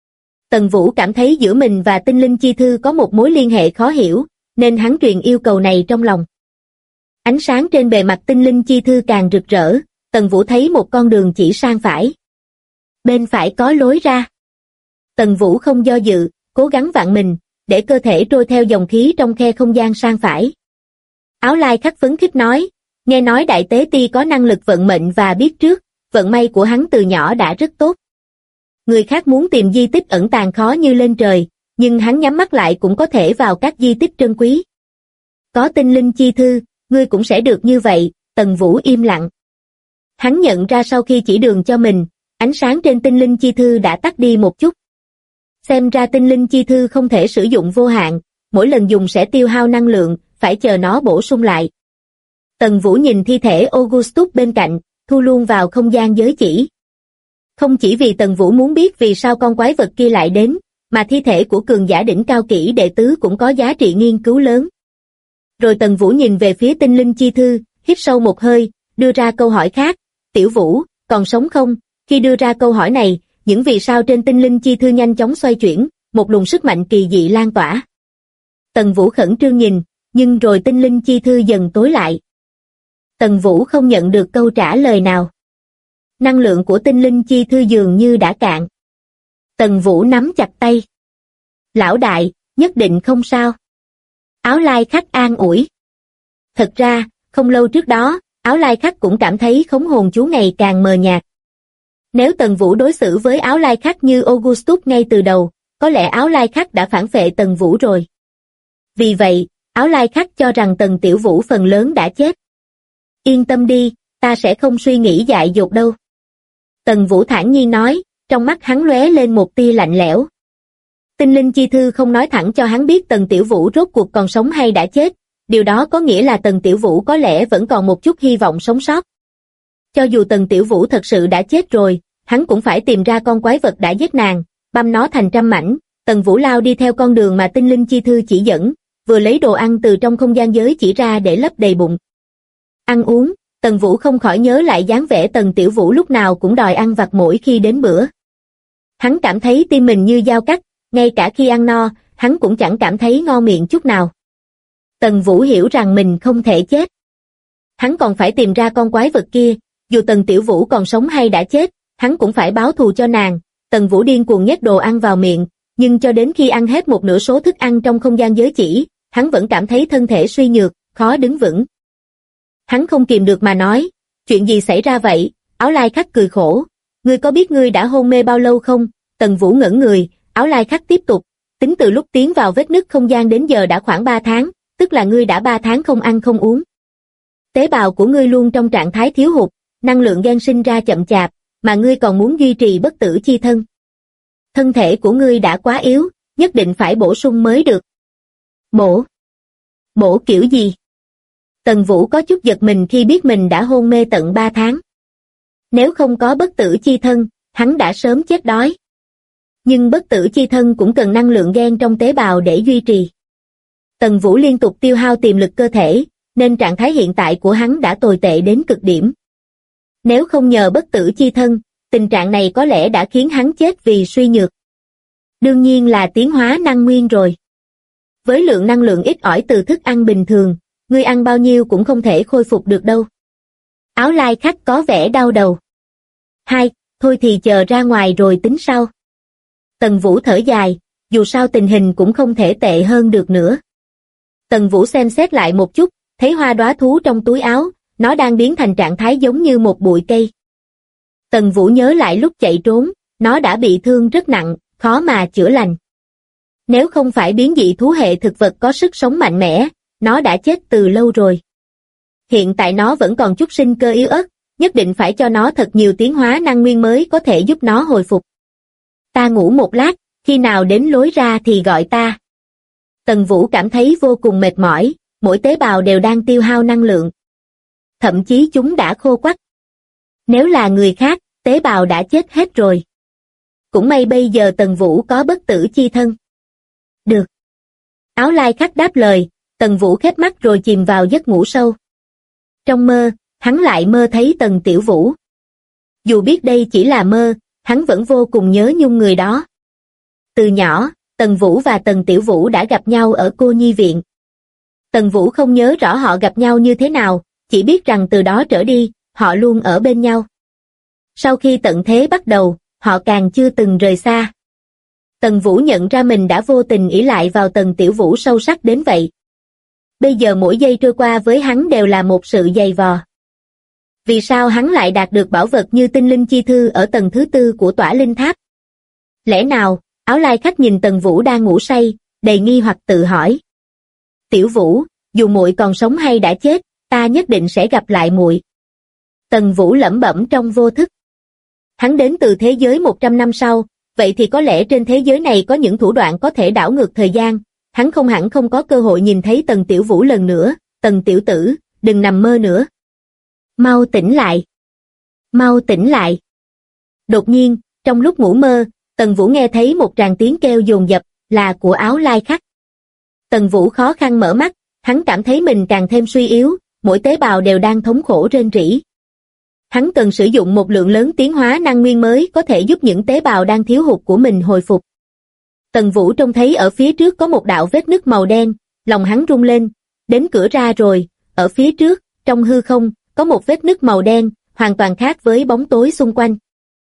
Tần Vũ cảm thấy giữa mình và tinh linh chi thư có một mối liên hệ khó hiểu, nên hắn truyền yêu cầu này trong lòng. Ánh sáng trên bề mặt tinh linh chi thư càng rực rỡ, Tần Vũ thấy một con đường chỉ sang phải. Bên phải có lối ra. Tần Vũ không do dự, cố gắng vặn mình, để cơ thể trôi theo dòng khí trong khe không gian sang phải. Áo lai khắc phấn khích nói, nghe nói Đại Tế Ti có năng lực vận mệnh và biết trước, vận may của hắn từ nhỏ đã rất tốt. Người khác muốn tìm di tích ẩn tàng khó như lên trời, nhưng hắn nhắm mắt lại cũng có thể vào các di tích trân quý. Có tinh linh chi thư, ngươi cũng sẽ được như vậy. Tần Vũ im lặng. Hắn nhận ra sau khi chỉ đường cho mình, ánh sáng trên tinh linh chi thư đã tắt đi một chút. Xem ra tinh linh chi thư không thể sử dụng vô hạn, mỗi lần dùng sẽ tiêu hao năng lượng, phải chờ nó bổ sung lại. Tần Vũ nhìn thi thể Augustus bên cạnh, thu luôn vào không gian giới chỉ. Không chỉ vì Tần Vũ muốn biết vì sao con quái vật kia lại đến, mà thi thể của cường giả đỉnh cao kỹ đệ tứ cũng có giá trị nghiên cứu lớn. Rồi Tần Vũ nhìn về phía tinh linh chi thư, hít sâu một hơi, đưa ra câu hỏi khác, Tiểu Vũ, còn sống không? Khi đưa ra câu hỏi này, những vì sao trên tinh linh chi thư nhanh chóng xoay chuyển, một luồng sức mạnh kỳ dị lan tỏa. Tần Vũ khẩn trương nhìn, nhưng rồi tinh linh chi thư dần tối lại. Tần Vũ không nhận được câu trả lời nào. Năng lượng của tinh linh chi thư dường như đã cạn. Tần Vũ nắm chặt tay. Lão đại, nhất định không sao. Áo lai khắc an ủi. Thật ra, không lâu trước đó, áo lai khắc cũng cảm thấy khống hồn chú ngày càng mờ nhạt. Nếu Tần Vũ đối xử với áo lai khắc như Augustus ngay từ đầu, có lẽ áo lai khắc đã phản phệ Tần Vũ rồi. Vì vậy, áo lai khắc cho rằng Tần Tiểu Vũ phần lớn đã chết. Yên tâm đi, ta sẽ không suy nghĩ dại dột đâu. Tần Vũ thản nhiên nói, trong mắt hắn lóe lên một tia lạnh lẽo. Tinh linh chi thư không nói thẳng cho hắn biết Tần Tiểu Vũ rốt cuộc còn sống hay đã chết, điều đó có nghĩa là Tần Tiểu Vũ có lẽ vẫn còn một chút hy vọng sống sót. Cho dù Tần Tiểu Vũ thật sự đã chết rồi, hắn cũng phải tìm ra con quái vật đã giết nàng, băm nó thành trăm mảnh. Tần Vũ lao đi theo con đường mà tinh linh chi thư chỉ dẫn, vừa lấy đồ ăn từ trong không gian giới chỉ ra để lấp đầy bụng. Ăn uống, Tần Vũ không khỏi nhớ lại dáng vẻ Tần Tiểu Vũ lúc nào cũng đòi ăn vặt mỗi khi đến bữa. Hắn cảm thấy tim mình như dao cắt, ngay cả khi ăn no, hắn cũng chẳng cảm thấy ngon miệng chút nào. Tần Vũ hiểu rằng mình không thể chết. Hắn còn phải tìm ra con quái vật kia, dù Tần Tiểu Vũ còn sống hay đã chết, hắn cũng phải báo thù cho nàng. Tần Vũ điên cuồng nhét đồ ăn vào miệng, nhưng cho đến khi ăn hết một nửa số thức ăn trong không gian giới chỉ, hắn vẫn cảm thấy thân thể suy nhược, khó đứng vững. Hắn không kìm được mà nói, chuyện gì xảy ra vậy? Áo lai khắc cười khổ, ngươi có biết ngươi đã hôn mê bao lâu không? Tần Vũ ngẩn người, áo lai khắc tiếp tục, tính từ lúc tiến vào vết nứt không gian đến giờ đã khoảng 3 tháng, tức là ngươi đã 3 tháng không ăn không uống. Tế bào của ngươi luôn trong trạng thái thiếu hụt, năng lượng gen sinh ra chậm chạp, mà ngươi còn muốn duy trì bất tử chi thân. Thân thể của ngươi đã quá yếu, nhất định phải bổ sung mới được. Bổ kiểu gì? Tần Vũ có chút giật mình khi biết mình đã hôn mê tận 3 tháng. Nếu không có bất tử chi thân, hắn đã sớm chết đói. Nhưng bất tử chi thân cũng cần năng lượng gen trong tế bào để duy trì. Tần Vũ liên tục tiêu hao tiềm lực cơ thể, nên trạng thái hiện tại của hắn đã tồi tệ đến cực điểm. Nếu không nhờ bất tử chi thân, tình trạng này có lẽ đã khiến hắn chết vì suy nhược. Đương nhiên là tiến hóa năng nguyên rồi. Với lượng năng lượng ít ỏi từ thức ăn bình thường, ngươi ăn bao nhiêu cũng không thể khôi phục được đâu. Áo lai khách có vẻ đau đầu. Hai, thôi thì chờ ra ngoài rồi tính sau. Tần Vũ thở dài, dù sao tình hình cũng không thể tệ hơn được nữa. Tần Vũ xem xét lại một chút, thấy hoa đóa thú trong túi áo, nó đang biến thành trạng thái giống như một bụi cây. Tần Vũ nhớ lại lúc chạy trốn, nó đã bị thương rất nặng, khó mà chữa lành. Nếu không phải biến dị thú hệ thực vật có sức sống mạnh mẽ, nó đã chết từ lâu rồi. Hiện tại nó vẫn còn chút sinh cơ yếu ớt, nhất định phải cho nó thật nhiều tiến hóa năng nguyên mới có thể giúp nó hồi phục. Ta ngủ một lát, khi nào đến lối ra thì gọi ta. Tần Vũ cảm thấy vô cùng mệt mỏi, mỗi tế bào đều đang tiêu hao năng lượng. Thậm chí chúng đã khô quắt. Nếu là người khác, tế bào đã chết hết rồi. Cũng may bây giờ Tần Vũ có bất tử chi thân. Được. Áo lai khách đáp lời, Tần Vũ khép mắt rồi chìm vào giấc ngủ sâu. Trong mơ, hắn lại mơ thấy Tần Tiểu Vũ. Dù biết đây chỉ là mơ, hắn vẫn vô cùng nhớ nhung người đó. Từ nhỏ, Tần Vũ và Tần Tiểu Vũ đã gặp nhau ở cô nhi viện. Tần Vũ không nhớ rõ họ gặp nhau như thế nào, chỉ biết rằng từ đó trở đi, họ luôn ở bên nhau. Sau khi tận thế bắt đầu, họ càng chưa từng rời xa. Tần Vũ nhận ra mình đã vô tình ỷ lại vào Tần Tiểu Vũ sâu sắc đến vậy. Bây giờ mỗi giây trôi qua với hắn đều là một sự dày vò. Vì sao hắn lại đạt được bảo vật như tinh linh chi thư ở tầng thứ 4 của tỏa linh tháp? Lẽ nào, áo lai khách nhìn Tần Vũ đang ngủ say, đầy nghi hoặc tự hỏi. Tiểu Vũ, dù muội còn sống hay đã chết, ta nhất định sẽ gặp lại muội. Tần Vũ lẩm bẩm trong vô thức. Hắn đến từ thế giới 100 năm sau, vậy thì có lẽ trên thế giới này có những thủ đoạn có thể đảo ngược thời gian, hắn không hẳn không có cơ hội nhìn thấy Tần Tiểu Vũ lần nữa. Tần tiểu tử, đừng nằm mơ nữa. Mau tỉnh lại. Mau tỉnh lại. Đột nhiên, trong lúc ngủ mơ, Tần Vũ nghe thấy một tràng tiếng kêu dồn dập, là của áo lai khách. Tần Vũ khó khăn mở mắt, hắn cảm thấy mình càng thêm suy yếu, mỗi tế bào đều đang thống khổ rên rỉ. Hắn cần sử dụng một lượng lớn tiến hóa năng nguyên mới có thể giúp những tế bào đang thiếu hụt của mình hồi phục. Tần Vũ trông thấy ở phía trước có một đạo vết nứt màu đen, lòng hắn rung lên, đến cửa ra rồi, ở phía trước, trong hư không, có một vết nứt màu đen, hoàn toàn khác với bóng tối xung quanh.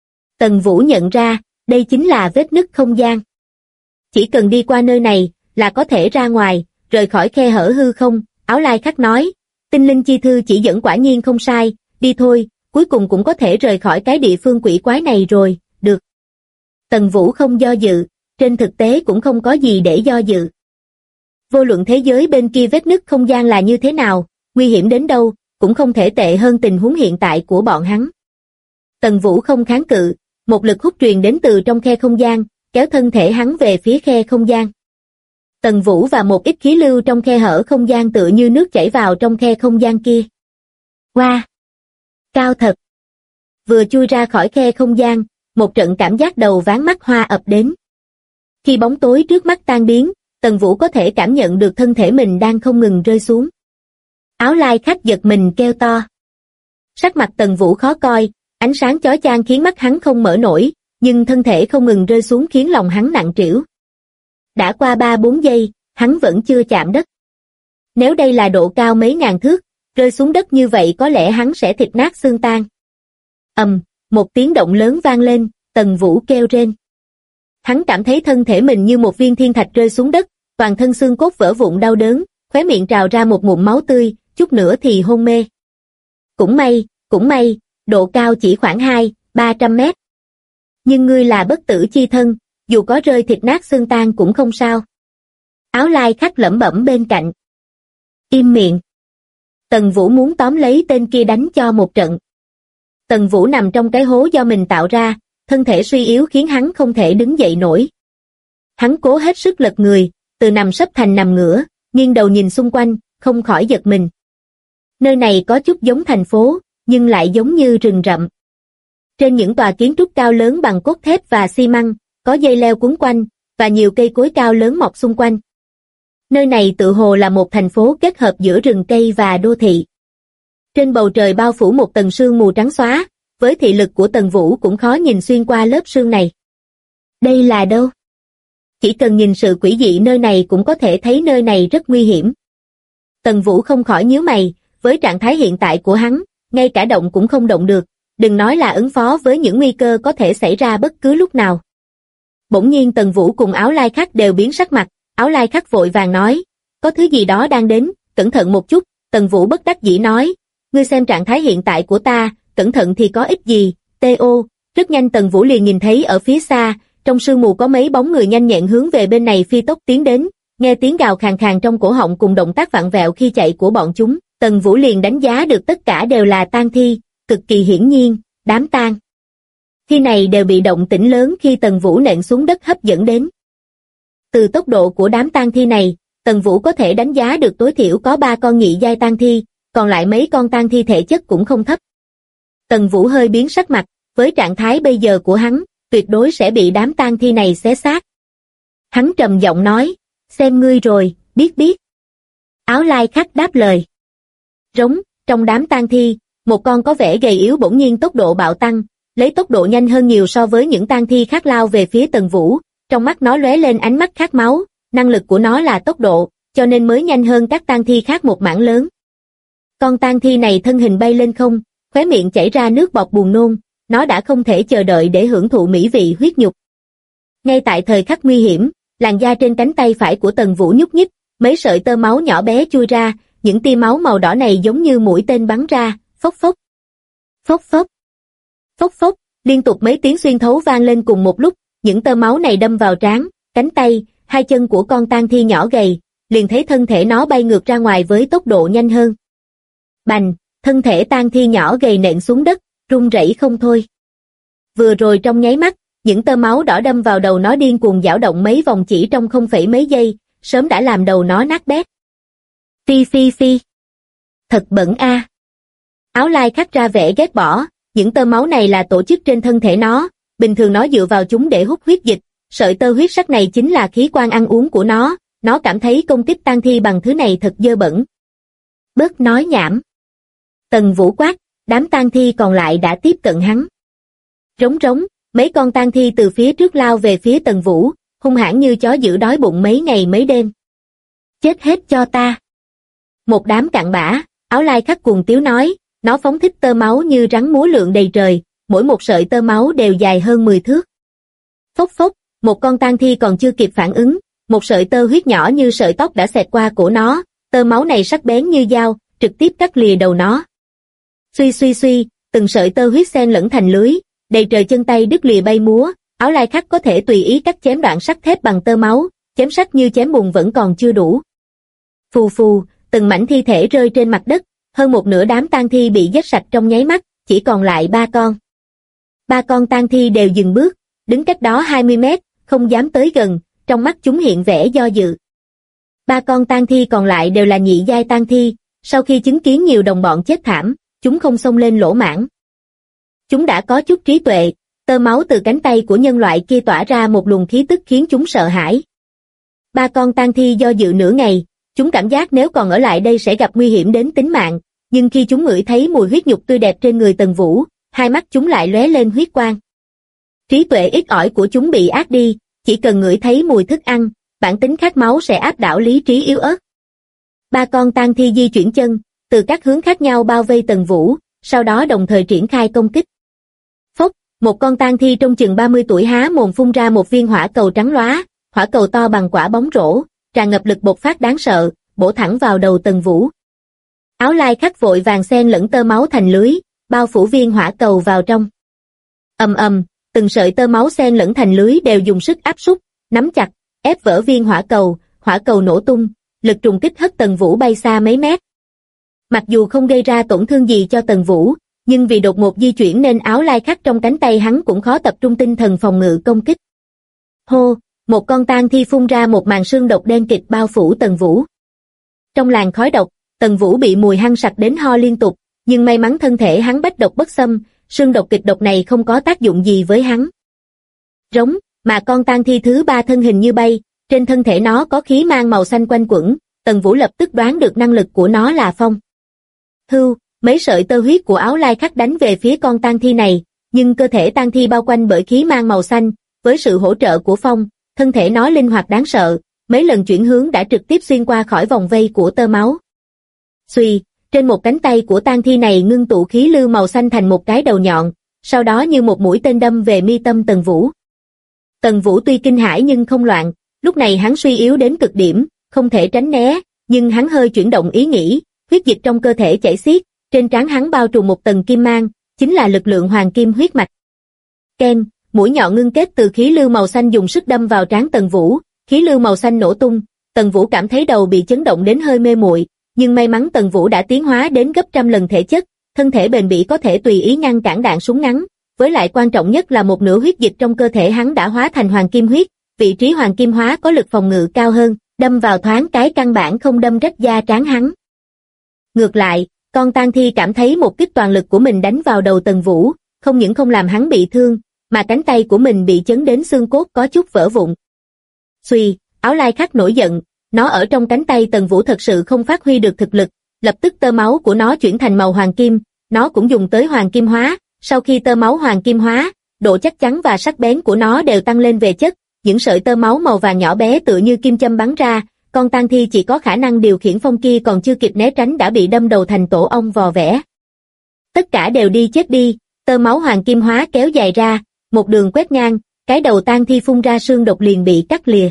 Tần Vũ nhận ra, đây chính là vết nứt không gian. Chỉ cần đi qua nơi này, là có thể ra ngoài, rời khỏi khe hở hư không, áo lai khách nói. Tinh linh chi thư chỉ dẫn quả nhiên không sai, đi thôi, cuối cùng cũng có thể rời khỏi cái địa phương quỷ quái này rồi, được. Tần Vũ không do dự, trên thực tế cũng không có gì để do dự. Vô luận thế giới bên kia vết nứt không gian là như thế nào, nguy hiểm đến đâu, cũng không thể tệ hơn tình huống hiện tại của bọn hắn. Tần Vũ không kháng cự, một lực hút truyền đến từ trong khe không gian, kéo thân thể hắn về phía khe không gian. Tần Vũ và một ít khí lưu trong khe hở không gian tựa như nước chảy vào trong khe không gian kia. Wow! Cao thật! Vừa chui ra khỏi khe không gian, một trận cảm giác đầu váng mắt hoa ập đến. Khi bóng tối trước mắt tan biến, Tần Vũ có thể cảm nhận được thân thể mình đang không ngừng rơi xuống. Áo lai khách giật mình kêu to. Sắc mặt Tần Vũ khó coi, ánh sáng chói chang khiến mắt hắn không mở nổi, nhưng thân thể không ngừng rơi xuống khiến lòng hắn nặng trĩu. Đã qua 3-4 giây, hắn vẫn chưa chạm đất. Nếu đây là độ cao mấy ngàn thước, rơi xuống đất như vậy có lẽ hắn sẽ thịt nát xương tan. Một tiếng động lớn vang lên, Tần Vũ kêu rên. Hắn cảm thấy thân thể mình như một viên thiên thạch rơi xuống đất, toàn thân xương cốt vỡ vụn đau đớn, khóe miệng trào ra một ngụm máu tươi, chút nữa thì hôn mê. Cũng may, độ cao chỉ khoảng 200-300 mét. Nhưng ngươi là bất tử chi thân, dù có rơi thịt nát xương tan cũng không sao. Áo lai khách lẩm bẩm bên cạnh. Im miệng. Tần Vũ muốn tóm lấy tên kia đánh cho một trận. Tần Vũ nằm trong cái hố do mình tạo ra, thân thể suy yếu khiến hắn không thể đứng dậy nổi. Hắn cố hết sức lật người, từ nằm sấp thành nằm ngửa, nghiêng đầu nhìn xung quanh, không khỏi giật mình. Nơi này có chút giống thành phố, nhưng lại giống như rừng rậm. Trên những tòa kiến trúc cao lớn bằng cốt thép và xi măng, có dây leo quấn quanh, và nhiều cây cối cao lớn mọc xung quanh. Nơi này tự hồ là một thành phố kết hợp giữa rừng cây và đô thị. Trên bầu trời bao phủ một tầng sương mù trắng xóa, với thị lực của Tần Vũ cũng khó nhìn xuyên qua lớp sương này. Đây là đâu? Chỉ cần nhìn sự quỷ dị nơi này cũng có thể thấy nơi này rất nguy hiểm. Tần Vũ không khỏi nhíu mày, với trạng thái hiện tại của hắn, ngay cả động cũng không động được, đừng nói là ứng phó với những nguy cơ có thể xảy ra bất cứ lúc nào. Bỗng nhiên Tần Vũ cùng Áo Lai Khắc đều biến sắc mặt, Áo Lai Khắc vội vàng nói, có thứ gì đó đang đến, cẩn thận một chút. Tần Vũ bất đắc dĩ nói, ngươi xem trạng thái hiện tại của ta, cẩn thận thì có ích gì. T.O. Rất nhanh Tần Vũ liền nhìn thấy ở phía xa, trong sương mù có mấy bóng người nhanh nhẹn hướng về bên này phi tốc tiến đến, nghe tiếng gào khàn khàn trong cổ họng cùng động tác vặn vẹo khi chạy của bọn chúng, Tần Vũ liền đánh giá được tất cả đều là tang thi, cực kỳ hiển nhiên, đám tang thi này đều bị động tĩnh lớn khi Tần Vũ nện xuống đất hấp dẫn đến. Từ tốc độ của đám tang thi này, Tần Vũ có thể đánh giá được tối thiểu có 3 con nhị giai tang thi, còn lại mấy con tang thi thể chất cũng không thấp. Tần Vũ hơi biến sắc mặt, với trạng thái bây giờ của hắn, tuyệt đối sẽ bị đám tang thi này xé xác. Hắn trầm giọng nói, xem ngươi rồi, biết. Áo Lai Khắc đáp lời. Rống, trong đám tang thi, một con có vẻ gầy yếu bỗng nhiên tốc độ bạo tăng, lấy tốc độ nhanh hơn nhiều so với những tang thi khác lao về phía Tần Vũ, trong mắt nó lóe lên ánh mắt khát máu, năng lực của nó là tốc độ, cho nên mới nhanh hơn các tang thi khác một mảng lớn. Con tang thi này thân hình bay lên không, khóe miệng chảy ra nước bọt buồn nôn, nó đã không thể chờ đợi để hưởng thụ mỹ vị huyết nhục. Ngay tại thời khắc nguy hiểm, làn da trên cánh tay phải của Tần Vũ nhúc nhích, mấy sợi tơ máu nhỏ bé chui ra, những tia máu màu đỏ này giống như mũi tên bắn ra, phốc phốc. Phốc phốc. Phốc phốc, liên tục mấy tiếng xuyên thấu vang lên cùng một lúc, những tơ máu này đâm vào trán, cánh tay, hai chân của con tang thi nhỏ gầy, liền thấy thân thể nó bay ngược ra ngoài với tốc độ nhanh hơn. Bành, thân thể tang thi nhỏ gầy nện xuống đất, run rẩy không thôi. Vừa rồi trong nháy mắt, những tơ máu đỏ đâm vào đầu nó điên cuồng dao động mấy vòng chỉ trong không phẩy mấy giây, sớm đã làm đầu nó nát bét. Phi. Thật bẩn a. Áo Lai Khắc ra vẻ ghét bỏ, những tơ máu này là tổ chức trên thân thể nó, bình thường nó dựa vào chúng để hút huyết dịch, sợi tơ huyết sắc này chính là khí quan ăn uống của nó cảm thấy công kích tang thi bằng thứ này thật dơ bẩn. Bớt nói nhảm. Tần Vũ quát, đám tang thi còn lại đã tiếp cận hắn. Rống, mấy con tang thi từ phía trước lao về phía Tần Vũ, hung hãn như chó dữ đói bụng mấy ngày mấy đêm. Chết hết cho ta. Một đám cặn bã, Áo Lai Khắc cuồng tiếu nói, nó phóng thích tơ máu như rắn múa lượn đầy trời, mỗi một sợi tơ máu đều dài hơn 10 thước. Phốc phốc, một con tang thi còn chưa kịp phản ứng, một sợi tơ huyết nhỏ như sợi tóc đã xẹt qua cổ nó, tơ máu này sắc bén như dao, trực tiếp cắt lìa đầu nó. Suy, từng sợi tơ huyết xen lẫn thành lưới, đầy trời chân tay đứt lìa bay múa, Áo Lai Khắc có thể tùy ý cắt chém đoạn sắt thép bằng tơ máu, chém sắt như chém bùn vẫn còn chưa đủ. Phù, từng mảnh thi thể rơi trên mặt đất, hơn một nửa đám tang thi bị giết sạch trong nháy mắt, chỉ còn lại 3 con. 3 con tang thi đều dừng bước, đứng cách đó 20 mét, không dám tới gần, trong mắt chúng hiện vẻ do dự. 3 con tang thi còn lại đều là nhị giai tang thi, sau khi chứng kiến nhiều đồng bọn chết thảm, chúng không xông lên lỗ mãng. Chúng đã có chút trí tuệ, tơ máu từ cánh tay của nhân loại kia tỏa ra một luồng khí tức khiến chúng sợ hãi. 3 con tang thi do dự nửa ngày, chúng cảm giác nếu còn ở lại đây sẽ gặp nguy hiểm đến tính mạng, nhưng khi chúng ngửi thấy mùi huyết nhục tươi đẹp trên người Tần Vũ, hai mắt chúng lại lóe lên huyết quang. Trí tuệ ít ỏi của chúng bị át đi, chỉ cần ngửi thấy mùi thức ăn, bản tính khát máu sẽ áp đảo lý trí yếu ớt. 3 con tang thi di chuyển chân, từ các hướng khác nhau bao vây Tần Vũ, sau đó đồng thời triển khai công kích. Phốc, một con tang thi trong chừng 30 tuổi há mồm phun ra một viên hỏa cầu trắng lóa, hỏa cầu to bằng quả bóng rổ, tràn ngập lực bộc phát đáng sợ, bổ thẳng vào đầu Tần Vũ. Áo Lai Khắc vội vàng xen lẫn tơ máu thành lưới, bao phủ viên hỏa cầu vào trong. Ầm, từng sợi tơ máu xen lẫn thành lưới đều dùng sức áp xúc, nắm chặt, ép vỡ viên hỏa cầu nổ tung, lực trùng kích hất Tần Vũ bay xa mấy mét. Mặc dù không gây ra tổn thương gì cho Tần Vũ, nhưng vì đột ngột di chuyển nên Áo Lai Khắc trong cánh tay hắn cũng khó tập trung tinh thần phòng ngự công kích. Hô, một con tang thi phun ra một màn sương độc đen kịt bao phủ Tần Vũ. Trong làn khói độc, Tần Vũ bị mùi hăng sặc đến ho liên tục, nhưng may mắn thân thể hắn bách độc bất xâm, sương độc kịch độc này không có tác dụng gì với hắn. Rống, mà con tang thi thứ ba thân hình như bay, trên thân thể nó có khí mang màu xanh quanh quẩn, Tần Vũ lập tức đoán được năng lực của nó là phong. Hưu, mấy sợi tơ huyết của Áo Lai Khắc đánh về phía con tang thi này, nhưng cơ thể tang thi bao quanh bởi khí mang màu xanh, với sự hỗ trợ của phong, thân thể nó linh hoạt đáng sợ, mấy lần chuyển hướng đã trực tiếp xuyên qua khỏi vòng vây của tơ máu. Xuy, trên một cánh tay của tang thi này ngưng tụ khí lưu màu xanh thành một cái đầu nhọn, sau đó như một mũi tên đâm về mi tâm Tần Vũ. Tần Vũ tuy kinh hãi nhưng không loạn, lúc này hắn suy yếu đến cực điểm, không thể tránh né, nhưng hắn hơi chuyển động ý nghĩ, huyết dịch trong cơ thể chảy xiết, trên trán hắn bao trùm một tầng kim mang, chính là lực lượng hoàng kim huyết mạch. Ken, mũi nhọn ngưng kết từ khí lưu màu xanh dùng sức đâm vào trán Tần Vũ, khí lưu màu xanh nổ tung, Tần Vũ cảm thấy đầu bị chấn động đến hơi mê muội, nhưng may mắn Tần Vũ đã tiến hóa đến gấp trăm lần thể chất, thân thể bền bỉ có thể tùy ý ngăn cản đạn súng ngắn, với lại quan trọng nhất là một nửa huyết dịch trong cơ thể hắn đã hóa thành hoàng kim huyết, vị trí hoàng kim hóa có lực phòng ngự cao hơn, đâm vào thoáng cái căn bản không đâm rách da trán hắn. Ngược lại, con tang thi cảm thấy một kích toàn lực của mình đánh vào đầu Tần Vũ, không những không làm hắn bị thương, mà cánh tay của mình bị chấn đến xương cốt có chút vỡ vụn. Xuy, Áo Lai Khắc nổi giận, nó ở trong cánh tay Tần Vũ thật sự không phát huy được thực lực, lập tức tơ máu của nó chuyển thành màu hoàng kim, nó cũng dùng tới hoàng kim hóa, sau khi tơ máu hoàng kim hóa, độ chắc chắn và sắc bén của nó đều tăng lên về chất, những sợi tơ máu màu vàng nhỏ bé tựa như kim châm bắn ra, con tang thi chỉ có khả năng điều khiển phong kia còn chưa kịp né tránh đã bị đâm đầu thành tổ ong vò vẽ. Tất cả đều đi chết đi, tơ máu hoàng kim hóa kéo dài ra, một đường quét ngang, cái đầu tang thi phun ra sương độc liền bị cắt lìa.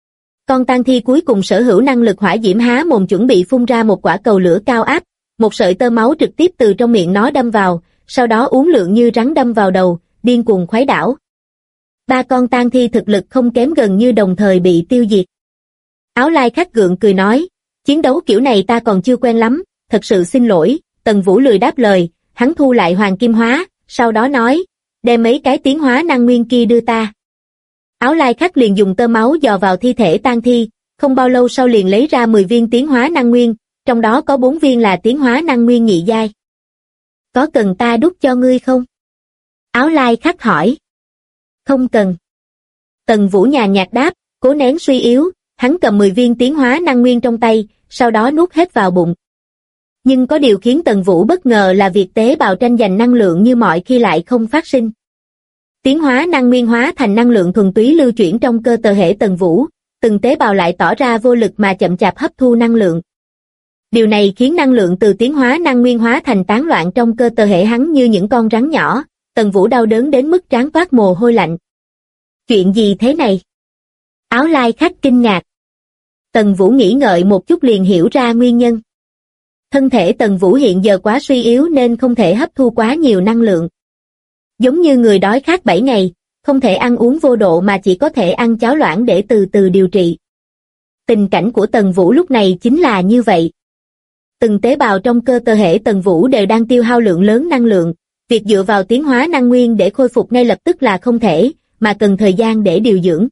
Con tang thi cuối cùng sở hữu năng lực hỏa diễm há mồm chuẩn bị phun ra một quả cầu lửa cao áp, một sợi tơ máu trực tiếp từ trong miệng nó đâm vào, sau đó uốn lượn như rắn đâm vào đầu, điên cuồng khuấy đảo. Ba con tang thi thực lực không kém gần như đồng thời bị tiêu diệt. Áo Lai Khắc gượng cười nói, chiến đấu kiểu này ta còn chưa quen lắm, thật sự xin lỗi. Tần Vũ lười đáp lời, hắn thu lại hoàng kim hóa, sau đó nói, đem mấy cái tiến hóa năng nguyên kia đưa ta. Áo Lai Khắc liền dùng tơ máu dò vào thi thể tang thi, không bao lâu sau liền lấy ra 10 viên tiến hóa năng nguyên, trong đó có 4 viên là tiến hóa năng nguyên nhị giai. Có cần ta đút cho ngươi không? Áo Lai Khắc hỏi. Không cần. Tần Vũ nhàn nhạt đáp, cố nén suy yếu, hắn cầm 10 viên tiến hóa năng nguyên trong tay, sau đó nuốt hết vào bụng. Nhưng có điều khiến Tần Vũ bất ngờ là việc tế bào tranh giành năng lượng như mọi khi lại không phát sinh. Tiến hóa năng nguyên hóa thành năng lượng thuần túy lưu chuyển trong cơ thể Tần Vũ, từng tế bào lại tỏ ra vô lực mà chậm chạp hấp thu năng lượng. Điều này khiến năng lượng từ tiến hóa năng nguyên hóa thành tán loạn trong cơ thể hắn như những con rắn nhỏ, Tần Vũ đau đớn đến mức trán toát mồ hôi lạnh. Chuyện gì thế này? Áo Lai Khắc kinh ngạc. Tần Vũ nghĩ ngợi một chút liền hiểu ra nguyên nhân. Thân thể Tần Vũ hiện giờ quá suy yếu nên không thể hấp thu quá nhiều năng lượng. Giống như người đói khát 7 ngày, không thể ăn uống vô độ mà chỉ có thể ăn cháo loãng để từ từ điều trị. Tình cảnh của Tần Vũ lúc này chính là như vậy. Từng tế bào trong cơ thể Tần Vũ đều đang tiêu hao lượng lớn năng lượng, việc dựa vào tiến hóa năng nguyên để khôi phục ngay lập tức là không thể, mà cần thời gian để điều dưỡng.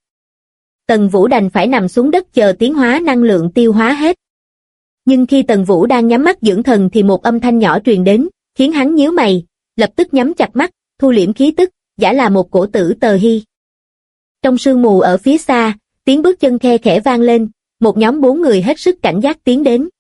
Tần Vũ đành phải nằm xuống đất chờ tiến hóa năng lượng tiêu hóa hết. Nhưng khi Tần Vũ đang nhắm mắt dưỡng thần thì một âm thanh nhỏ truyền đến, khiến hắn nhíu mày, lập tức nhắm chặt mắt, thu liễm khí tức, giả là một cổ tử Tờ Hy. Trong sương mù ở phía xa, tiếng bước chân khe khẽ vang lên, một nhóm 4 người hết sức cảnh giác tiến đến.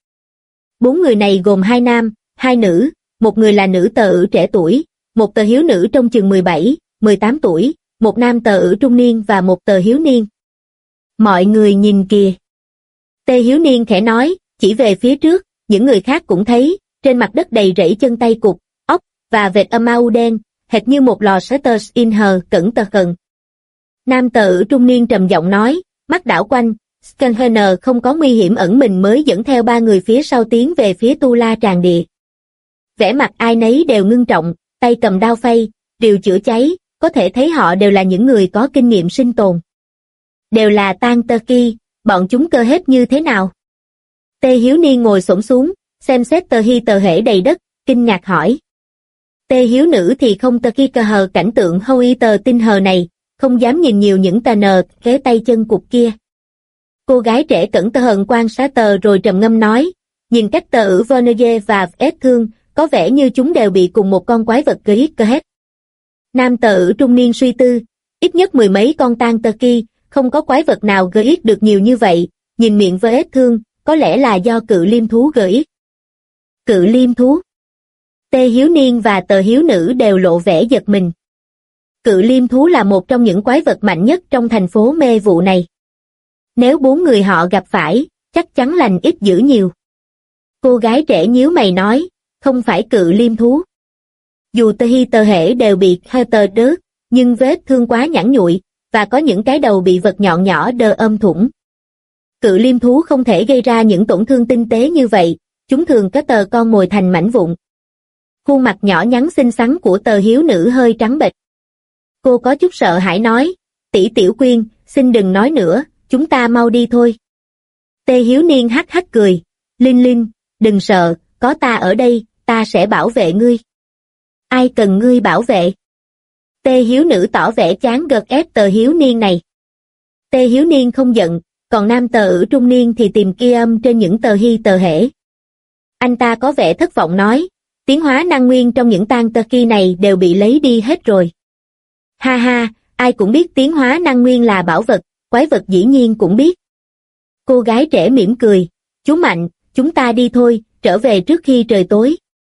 4 người này gồm 2 nam, 2 nữ, một người là nữ tờ ử trẻ tuổi, một tờ hiếu nữ trong chừng 17, 18 tuổi, một nam tờ ử trung niên và một tờ hiếu niên. Mọi người nhìn kìa. Tê Hiếu Niên khẽ nói, chỉ về phía trước, những người khác cũng thấy, trên mặt đất đầy rẫy chân tay cụt, ốc, và vệt âm au đen, hệt như một lò Setters in hờ cẩn tờ khần. Nam tờ ử trung niên trầm giọng nói, mắt đảo quanh, Scanhener không có nguy hiểm ẩn mình mới dẫn theo 3 người phía sau tiến về phía Tu La Tràng Địa. Vẻ mặt ai nấy đều ngưng trọng, tay cầm đao phay, rìu chữa cháy, có thể thấy họ đều là những người có kinh nghiệm sinh tồn. Đều là Tang Turkey, bọn chúng cơ hết như thế nào? Tê Hiếu Niên ngồi xổm xuống, xem xét tờ hy tờ hễ đầy đất, kinh ngạc hỏi. Tê Hiếu Nữ thì không Turkey cơ hờ cảnh tượng hâu y tờ tinh hờ này, không dám nhìn nhiều những tà nờ kế tay chân cục kia. Cô gái trẻ cẩn tờ hận quan sát tờ rồi trầm ngâm nói, Nhìn cách tờ ử Verneuil và vết thương, có vẻ như chúng đều bị cùng một con quái vật gây cơ hết. Nam tờ ử trung niên suy tư, ít nhất mười mấy con tang tơ ki, không có quái vật nào gây ít được nhiều như vậy, nhìn miệng vết thương, có lẽ là do cự liêm thú gây ít. Cự liêm thú. Tê Hiếu Niên và tờ Hiếu Nữ đều lộ vẻ giật mình. Cự liêm thú là một trong những quái vật mạnh nhất trong thành phố mê vụ này. Nếu bốn người họ gặp phải, chắc chắn lành ít dữ nhiều. Cô gái trẻ nhíu mày nói, không phải cự liêm thú. Dù tơ hi tơ hễ đều bị Heather đớt, nhưng vết thương quá nhẵn nhụi, và có những cái đầu bị vật nhọn nhỏ đơ thủng. Cự liêm thú không thể gây ra những tổn thương tinh tế như vậy, chúng thường có tờ con mồi thành mảnh vụn. Khuôn mặt nhỏ nhắn xinh xắn của tờ Hiếu Nữ hơi trắng bệch. Cô có chút sợ hãi nói, tỷ Tiểu Quyên, xin đừng nói nữa, chúng ta mau đi thôi. Tê Hiếu Niên hắc hắc cười, Linh Linh, đừng sợ, có ta ở đây, ta sẽ bảo vệ ngươi. Ai cần ngươi bảo vệ? Tê Hiếu Nữ tỏ vẻ chán gật ép tờ Hiếu Niên này. Tê Hiếu Niên không giận, còn nam tờ ử trung niên thì tìm kia âm trên những tờ hi tờ hễ. Anh ta có vẻ thất vọng nói, tiến hóa năng nguyên trong những tang tơ ki này đều bị lấy đi hết rồi. Ha ha, ai cũng biết tiến hóa năng nguyên là bảo vật, quái vật dĩ nhiên cũng biết. Cô gái trẻ mỉm cười, chú Mạnh, chúng ta đi thôi, trở về trước khi trời tối.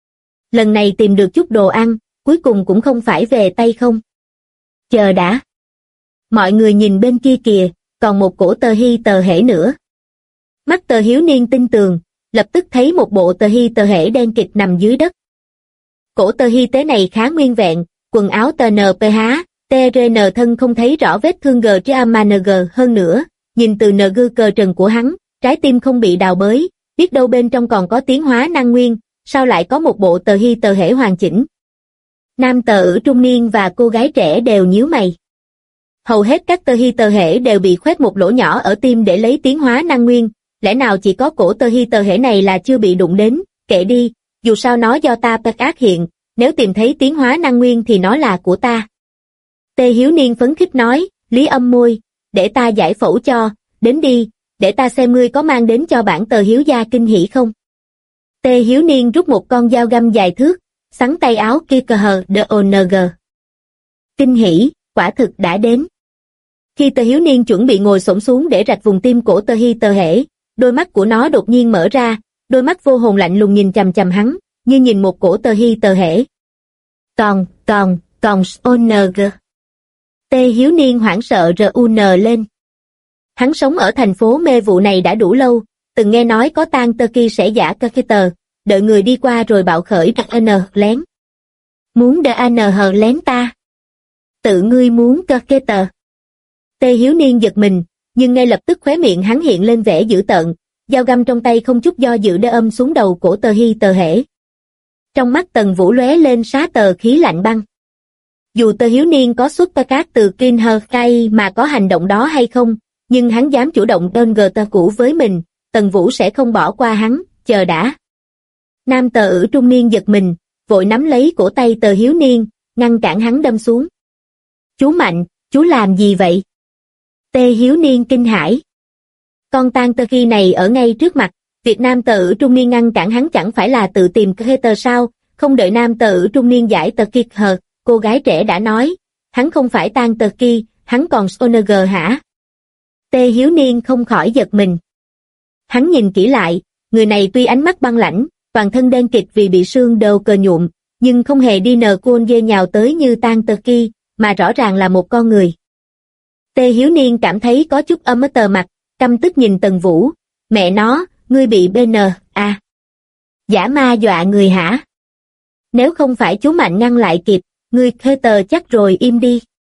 Lần này tìm được chút đồ ăn, cuối cùng cũng không phải về tay không. Chờ đã. Mọi người nhìn bên kia kìa, còn một cổ tờ hi tờ hễ nữa. Mắt tờ Hiếu Niên tinh tường, lập tức thấy một bộ tờ hi tờ hễ đen kịt nằm dưới đất. Cổ tờ hi tế này khá nguyên vẹn, quần áo tờ NPH, TRN thân không thấy rõ vết thương GTMNG hơn nữa, nhìn từ NG cờ trần của hắn, trái tim không bị đào bới, biết đâu bên trong còn có tiến hóa năng nguyên, sao lại có một bộ tờ hi tờ hễ hoàn chỉnh. Nam tờ ử trung niên và cô gái trẻ đều nhíu mày. Hầu hết các tờ hi tờ hễ đều bị khoét một lỗ nhỏ ở tim để lấy tiến hóa năng nguyên, lẽ nào chỉ có cổ tờ hi tờ hễ này là chưa bị đụng đến, kệ đi, dù sao nó do ta ác hiện, nếu tìm thấy tiến hóa năng nguyên thì nó là của ta. Tê Hiếu Niên phấn khích nói, Lý Âm môi, để ta giải phẫu cho, đến đi, để ta xem ngươi có mang đến cho bản tờ Hiếu gia kinh hỉ không. Tê Hiếu Niên rút một con dao găm dài thước, xắn tay áo kia cờ hờ DONG. Kinh hỉ, quả thực đã đến. Khi tờ Hiếu Niên chuẩn bị ngồi xổm xuống để rạch vùng tim cổ tờ hi tờ hễ, đôi mắt của nó đột nhiên mở ra, đôi mắt vô hồn lạnh lùng nhìn chằm chằm hắn, như nhìn một cổ tờ hi tờ hễ. Còn ONG. Tê Hiếu Niên hoảng sợ RUN lên. Hắn sống ở thành phố mê vụ này đã đủ lâu, từng nghe nói có tang tơ ki sẽ giả cơ tờ, đợi người đi qua rồi bạo khởi N lén. Muốn DAN hờ lén ta? Tự ngươi muốn cơ tờ. Tê Hiếu Niên giật mình, nhưng ngay lập tức khóe miệng hắn hiện lên vẻ dữ tợn, dao găm trong tay không chút do dự đâm xuống đầu cổ tờ hi tờ hễ. Trong mắt Tần Vũ lóe lên xá tờ khí lạnh băng. Dù tờ Hiếu Niên có xuất cát từ Kinherkai mà có hành động đó hay không, nhưng hắn dám chủ động đơn gờ tờ cũ với mình, Tần Vũ sẽ không bỏ qua hắn, chờ đã. Nam tờ ử trung niên giật mình, vội nắm lấy cổ tay tờ Hiếu Niên, ngăn cản hắn đâm xuống. Chú Mạnh, chú làm gì vậy? Tê Hiếu Niên kinh hãi. Con tang tơ ki này ở ngay trước mặt, việc nam tờ ử trung niên ngăn cản hắn chẳng phải là tự tìm cơ tờ sao, không đợi nam tờ ử trung niên giải tờ kiệt hờ, cô gái trẻ đã nói, hắn không phải tang tơ ki, hắn còn SONG hả? Tê Hiếu Niên không khỏi giật mình. Hắn nhìn kỹ lại, người này tuy ánh mắt băng lãnh, toàn thân đen kịt vì bị sương đầu cờ nhuộm, nhưng không hề đi nờ cuôn dê nhào tới như tang tơ ki, mà rõ ràng là một con người. Tê Hiếu Niên cảm thấy có chút ấm ở tờ mặt, căm tức nhìn Tần Vũ, mẹ nó, ngươi bị BN, à. Giả ma dọa người hả? Nếu không phải chú Mạnh ngăn lại kịp, ngươi khê tờ chắc rồi im đi.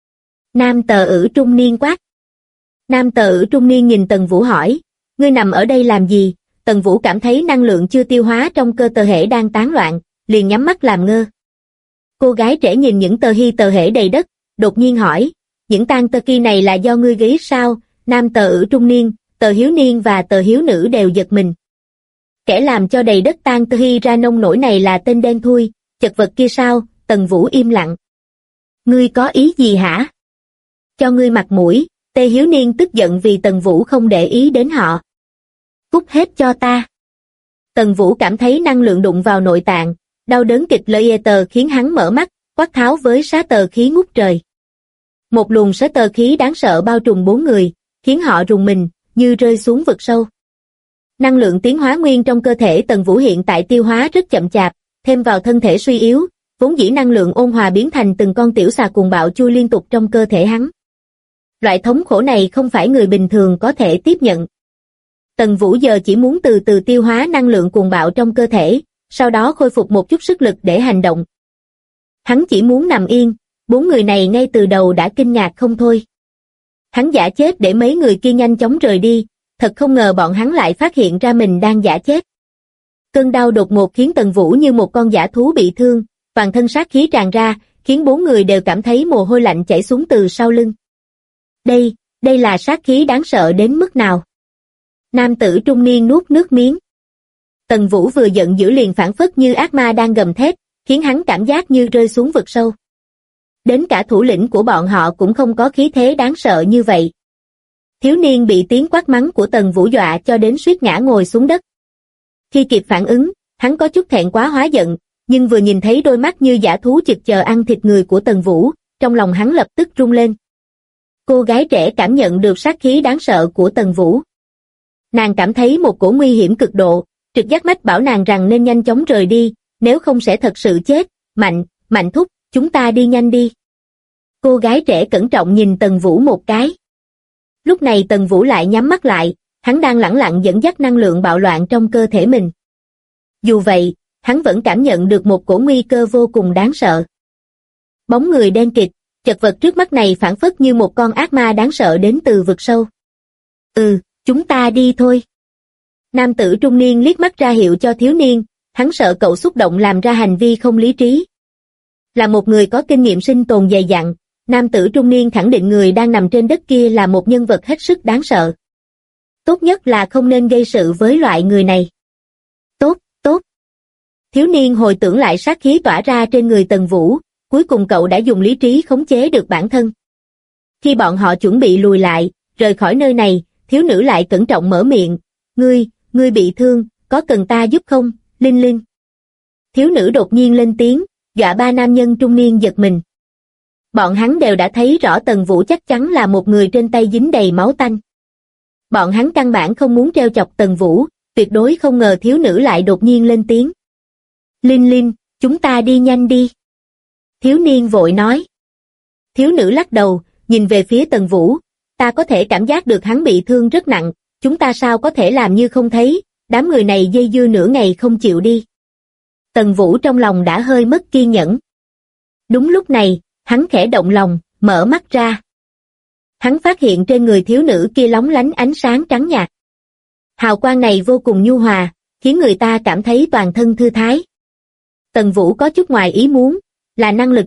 Nam tờ ử trung niên quát. Nam tờ ử trung niên nhìn Tần Vũ hỏi, ngươi nằm ở đây làm gì? Tần Vũ cảm thấy năng lượng chưa tiêu hóa trong cơ tờ hễ đang tán loạn, liền nhắm mắt làm ngơ. Cô gái trẻ nhìn những tờ hi tờ hễ đầy đất, đột nhiên hỏi, những tang tơ ki này là do ngươi gây sao? Nam tờ ử trung niên, tờ Hiếu Niên và tờ Hiếu Nữ đều giật mình. Kẻ làm cho đầy đất tang tơ hi ra nông nổi này là tên đen thui, chật vật kia sao? Tần Vũ im lặng. Ngươi có ý gì hả? Cho ngươi mặt mũi, Tê Hiếu Niên tức giận vì Tần Vũ không để ý đến họ. Cút hết cho ta. Tần Vũ cảm thấy năng lượng đụng vào nội tạng, đau đớn kịch liệt khiến hắn mở mắt, quát tháo với xá tờ khí ngút trời. Một luồng xá tờ khí đáng sợ bao trùm 4 người, khiến họ rùng mình, như rơi xuống vực sâu. Năng lượng tiến hóa nguyên trong cơ thể Tần Vũ hiện tại tiêu hóa rất chậm chạp, thêm vào thân thể suy yếu, vốn dĩ năng lượng ôn hòa biến thành từng con tiểu xà cuồng bạo chui liên tục trong cơ thể hắn. Loại thống khổ này không phải người bình thường có thể tiếp nhận. Tần Vũ giờ chỉ muốn từ từ tiêu hóa năng lượng cuồng bạo trong cơ thể, sau đó khôi phục một chút sức lực để hành động. Hắn chỉ muốn nằm yên, 4 người này ngay từ đầu đã kinh ngạc không thôi. Hắn giả chết để mấy người kia nhanh chóng rời đi, thật không ngờ bọn hắn lại phát hiện ra mình đang giả chết. Cơn đau đột ngột khiến Tần Vũ như một con dã thú bị thương, toàn thân sát khí tràn ra, khiến 4 người đều cảm thấy mồ hôi lạnh chảy xuống từ sau lưng. Đây là sát khí đáng sợ đến mức nào? Nam tử trung niên nuốt nước miếng. Tần Vũ vừa giận dữ liền phảng phất như ác ma đang gầm thét, khiến hắn cảm giác như rơi xuống vực sâu. Đến cả thủ lĩnh của bọn họ cũng không có khí thế đáng sợ như vậy. Thiếu niên bị tiếng quát mắng của Tần Vũ dọa cho đến suýt ngã ngồi xuống đất. Khi kịp phản ứng, hắn có chút thẹn quá hóa giận, nhưng vừa nhìn thấy đôi mắt như dã thú chực chờ ăn thịt người của Tần Vũ, trong lòng hắn lập tức rung lên. Cô gái trẻ cảm nhận được sát khí đáng sợ của Tần Vũ. Nàng cảm thấy một cổ nguy hiểm cực độ, trực giác mách bảo nàng rằng nên nhanh chóng rời đi, nếu không sẽ thật sự chết. Mạnh thúc, chúng ta đi nhanh đi. Cô gái trẻ cẩn trọng nhìn Tần Vũ một cái. Lúc này Tần Vũ lại nhắm mắt lại, hắn đang lẳng lặng dẫn dắt năng lượng bạo loạn trong cơ thể mình. Dù vậy, hắn vẫn cảm nhận được một cổ nguy cơ vô cùng đáng sợ. Bóng người đen kịt, chật vật trước mắt này phảng phất như một con ác ma đáng sợ đến từ vực sâu. Chúng ta đi thôi. Nam tử trung niên liếc mắt ra hiệu cho thiếu niên, hắn sợ cậu xúc động làm ra hành vi không lý trí. Là một người có kinh nghiệm sinh tồn dày dặn, nam tử trung niên khẳng định người đang nằm trên đất kia là một nhân vật hết sức đáng sợ. Tốt nhất là không nên gây sự với loại người này. Tốt. Thiếu niên hồi tưởng lại sát khí tỏa ra trên người Tần Vũ, cuối cùng cậu đã dùng lý trí khống chế được bản thân. Khi bọn họ chuẩn bị lùi lại, rời khỏi nơi này, thiếu nữ lại cẩn trọng mở miệng, ngươi bị thương, có cần ta giúp không, Linh Linh? Thiếu nữ đột nhiên lên tiếng, dọa 3 nam nhân trung niên giật mình. Bọn hắn đều đã thấy rõ Tần Vũ chắc chắn là một người trên tay dính đầy máu tanh. Bọn hắn căn bản không muốn trêu chọc Tần Vũ, tuyệt đối không ngờ thiếu nữ lại đột nhiên lên tiếng. Linh Linh, chúng ta đi nhanh đi. Thiếu niên vội nói. Thiếu nữ lắc đầu, nhìn về phía Tần Vũ, ta có thể cảm giác được hắn bị thương rất nặng, chúng ta sao có thể làm như không thấy, đám người này dây dưa nửa ngày không chịu đi. Tần Vũ trong lòng đã hơi mất kiên nhẫn. Đúng lúc này, hắn khẽ động lòng, mở mắt ra. Hắn phát hiện trên người thiếu nữ kia lóng lánh ánh sáng trắng nhạt. Hào quang này vô cùng nhu hòa, khiến người ta cảm thấy toàn thân thư thái. Tần Vũ có chút ngoài ý muốn, là năng lực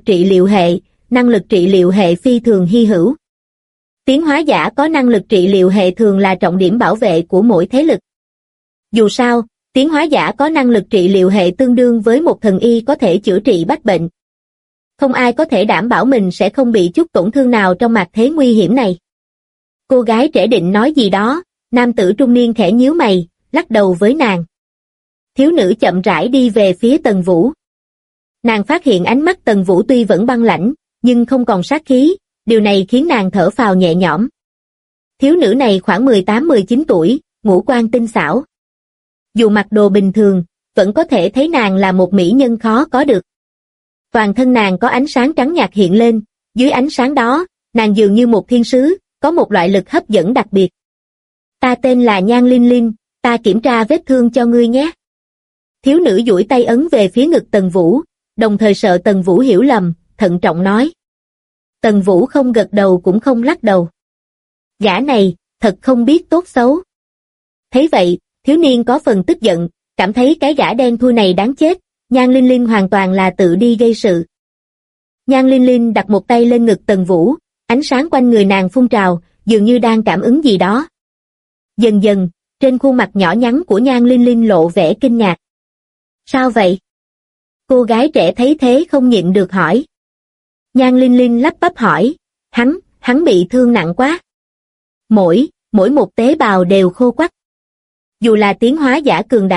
trị liệu hệ phi thường hy hữu. Tiến hóa giả có năng lực trị liệu hệ thường là trọng điểm bảo vệ của mỗi thế lực. Dù sao, tiến hóa giả có năng lực trị liệu hệ tương đương với một thần y có thể chữa trị bách bệnh. Không ai có thể đảm bảo mình sẽ không bị chút tổn thương nào trong mạt thế nguy hiểm này. Cô gái trẻ định nói gì đó, nam tử trung niên khẽ nhíu mày, lắc đầu với nàng. Thiếu nữ chậm rãi đi về phía Tần Vũ. Nàng phát hiện ánh mắt Tần Vũ tuy vẫn băng lãnh, nhưng không còn sát khí, điều này khiến nàng thở phào nhẹ nhõm. Thiếu nữ này khoảng 18-19 tuổi, ngũ quan tinh xảo. Dù mặc đồ bình thường, vẫn có thể thấy nàng là một mỹ nhân khó có được. Toàn thân nàng có ánh sáng trắng nhạt hiện lên, dưới ánh sáng đó, nàng dường như một thiên sứ, có một loại lực hấp dẫn đặc biệt. Ta tên là Nhan Linh Linh, ta kiểm tra vết thương cho ngươi nhé. Thiếu nữ duỗi tay ấn về phía ngực Tần Vũ, đồng thời sợ Tần Vũ hiểu lầm, thận trọng nói. Tần Vũ không gật đầu cũng không lắc đầu. Gã này, thật không biết tốt xấu. Thấy vậy, thiếu niên có phần tức giận, cảm thấy cái gã đen thui này đáng chết, Nhan Linh Linh hoàn toàn là tự đi gây sự. Nhan Linh Linh đặt một tay lên ngực Tần Vũ, ánh sáng quanh người nàng phun trào, dường như đang cảm ứng gì đó. Dần dần, trên khuôn mặt nhỏ nhắn của Nhan Linh Linh lộ vẻ kinh ngạc. Sao vậy? Cô gái trẻ thấy thế không nhịn được hỏi. Nhan Linh Linh lắp bắp hỏi, hắn bị thương nặng quá. Mỗi một tế bào đều khô quắt. Dù là tiến hóa giả cường đại,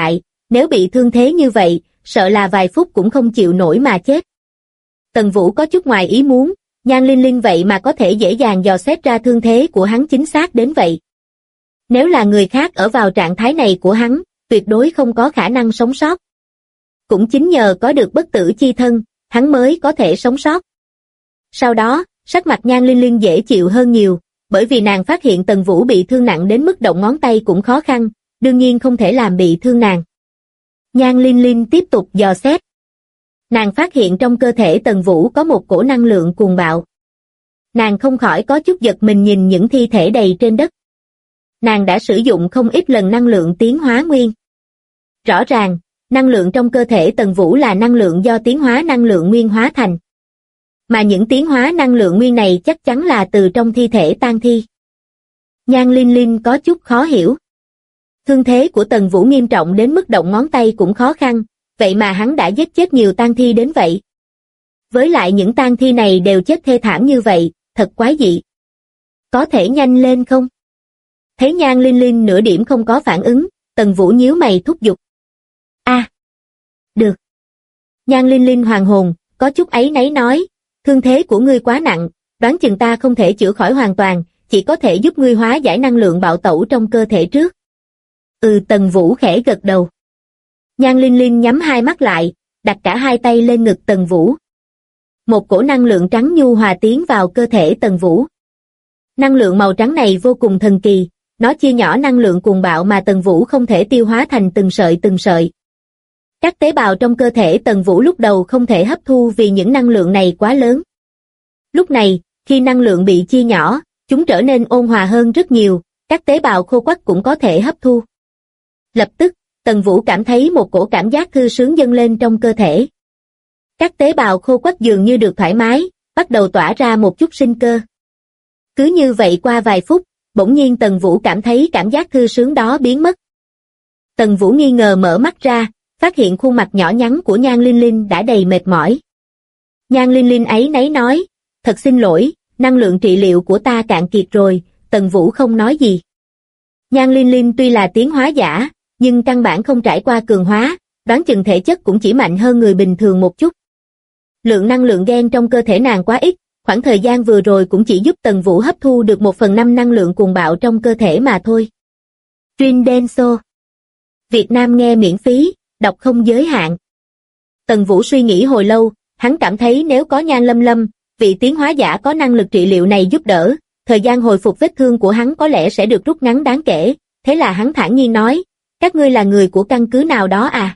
nếu bị thương thế như vậy, sợ là vài phút cũng không chịu nổi mà chết. Tần Vũ có chút ngoài ý muốn, Nhan Linh Linh vậy mà có thể dễ dàng dò xét ra thương thế của hắn chính xác đến vậy. Nếu là người khác ở vào trạng thái này của hắn, tuyệt đối không có khả năng sống sót. Cũng chính nhờ có được bất tử chi thân, hắn mới có thể sống sót. Sau đó, sắc mặt Nhan Linh Linh dễ chịu hơn nhiều, bởi vì nàng phát hiện Tần Vũ bị thương nặng đến mức động ngón tay cũng khó khăn, đương nhiên không thể làm bị thương nàng. Nhan Linh Linh tiếp tục dò xét. Nàng phát hiện trong cơ thể Tần Vũ có một cổ năng lượng cuồng bạo. Nàng không khỏi có chút giật mình nhìn những thi thể đầy trên đất. Nàng đã sử dụng không ít lần năng lượng tiến hóa nguyên. Rõ ràng, năng lượng trong cơ thể Tần Vũ là năng lượng do tiến hóa năng lượng nguyên hóa thành. Mà những tiến hóa năng lượng nguyên này chắc chắn là từ trong thi thể tang thi. Nhan Linh Linh có chút khó hiểu. Thương thế của Tần Vũ nghiêm trọng đến mức động ngón tay cũng khó khăn, vậy mà hắn đã giết chết nhiều tang thi đến vậy. Với lại những tang thi này đều chết thê thảm như vậy, thật quái dị. Có thể nhanh lên không? Thấy Nhan Linh Linh nửa điểm không có phản ứng, Tần Vũ nhíu mày thúc giục. Được. Nhan Linh Linh hoàn hồn, có chút áy náy nói, thương thế của ngươi quá nặng, đoán chừng ta không thể chữa khỏi hoàn toàn, chỉ có thể giúp ngươi hóa giải năng lượng bạo tẩu trong cơ thể trước. Tần Vũ khẽ gật đầu. Nhan Linh Linh nhắm hai mắt lại, đặt cả hai tay lên ngực Tần Vũ. Một cổ năng lượng trắng nhu hòa tiến vào cơ thể Tần Vũ. Năng lượng màu trắng này vô cùng thần kỳ, nó chia nhỏ năng lượng cuồng bạo mà Tần Vũ không thể tiêu hóa thành từng sợi. Các tế bào trong cơ thể Tần Vũ lúc đầu không thể hấp thu vì những năng lượng này quá lớn. Lúc này, khi năng lượng bị chia nhỏ, chúng trở nên ôn hòa hơn rất nhiều, các tế bào khô quắt cũng có thể hấp thu. Lập tức, Tần Vũ cảm thấy một cổ cảm giác thư sướng dâng lên trong cơ thể. Các tế bào khô quắt dường như được thoải mái, bắt đầu tỏa ra một chút sinh cơ. Cứ như vậy qua vài phút, bỗng nhiên Tần Vũ cảm thấy cảm giác thư sướng đó biến mất. Tần Vũ nghi ngờ mở mắt ra, phát hiện khuôn mặt nhỏ nhắn của Nhan Linh Linh đã đầy mệt mỏi. Nhan Linh Linh áy náy nói, thật xin lỗi, năng lượng trị liệu của ta cạn kiệt rồi. Tần Vũ không nói gì. Nhan Linh Linh tuy là tiến hóa giả, nhưng căn bản không trải qua cường hóa, đoán chừng thể chất cũng chỉ mạnh hơn người bình thường một chút. Lượng năng lượng gen trong cơ thể nàng quá ít, khoảng thời gian vừa rồi cũng chỉ giúp Tần Vũ hấp thu được 1/5 năng lượng cuồng bạo trong cơ thể mà thôi. Truyện Denso. Việt Nam nghe miễn phí, đọc không giới hạn. Tần Vũ suy nghĩ hồi lâu, hắn cảm thấy nếu có Nhan Lâm Lâm, vị tiến hóa giả có năng lực trị liệu này giúp đỡ, thời gian hồi phục vết thương của hắn có lẽ sẽ được rút ngắn đáng kể, thế là hắn thản nhiên nói, các ngươi là người của căn cứ nào đó à?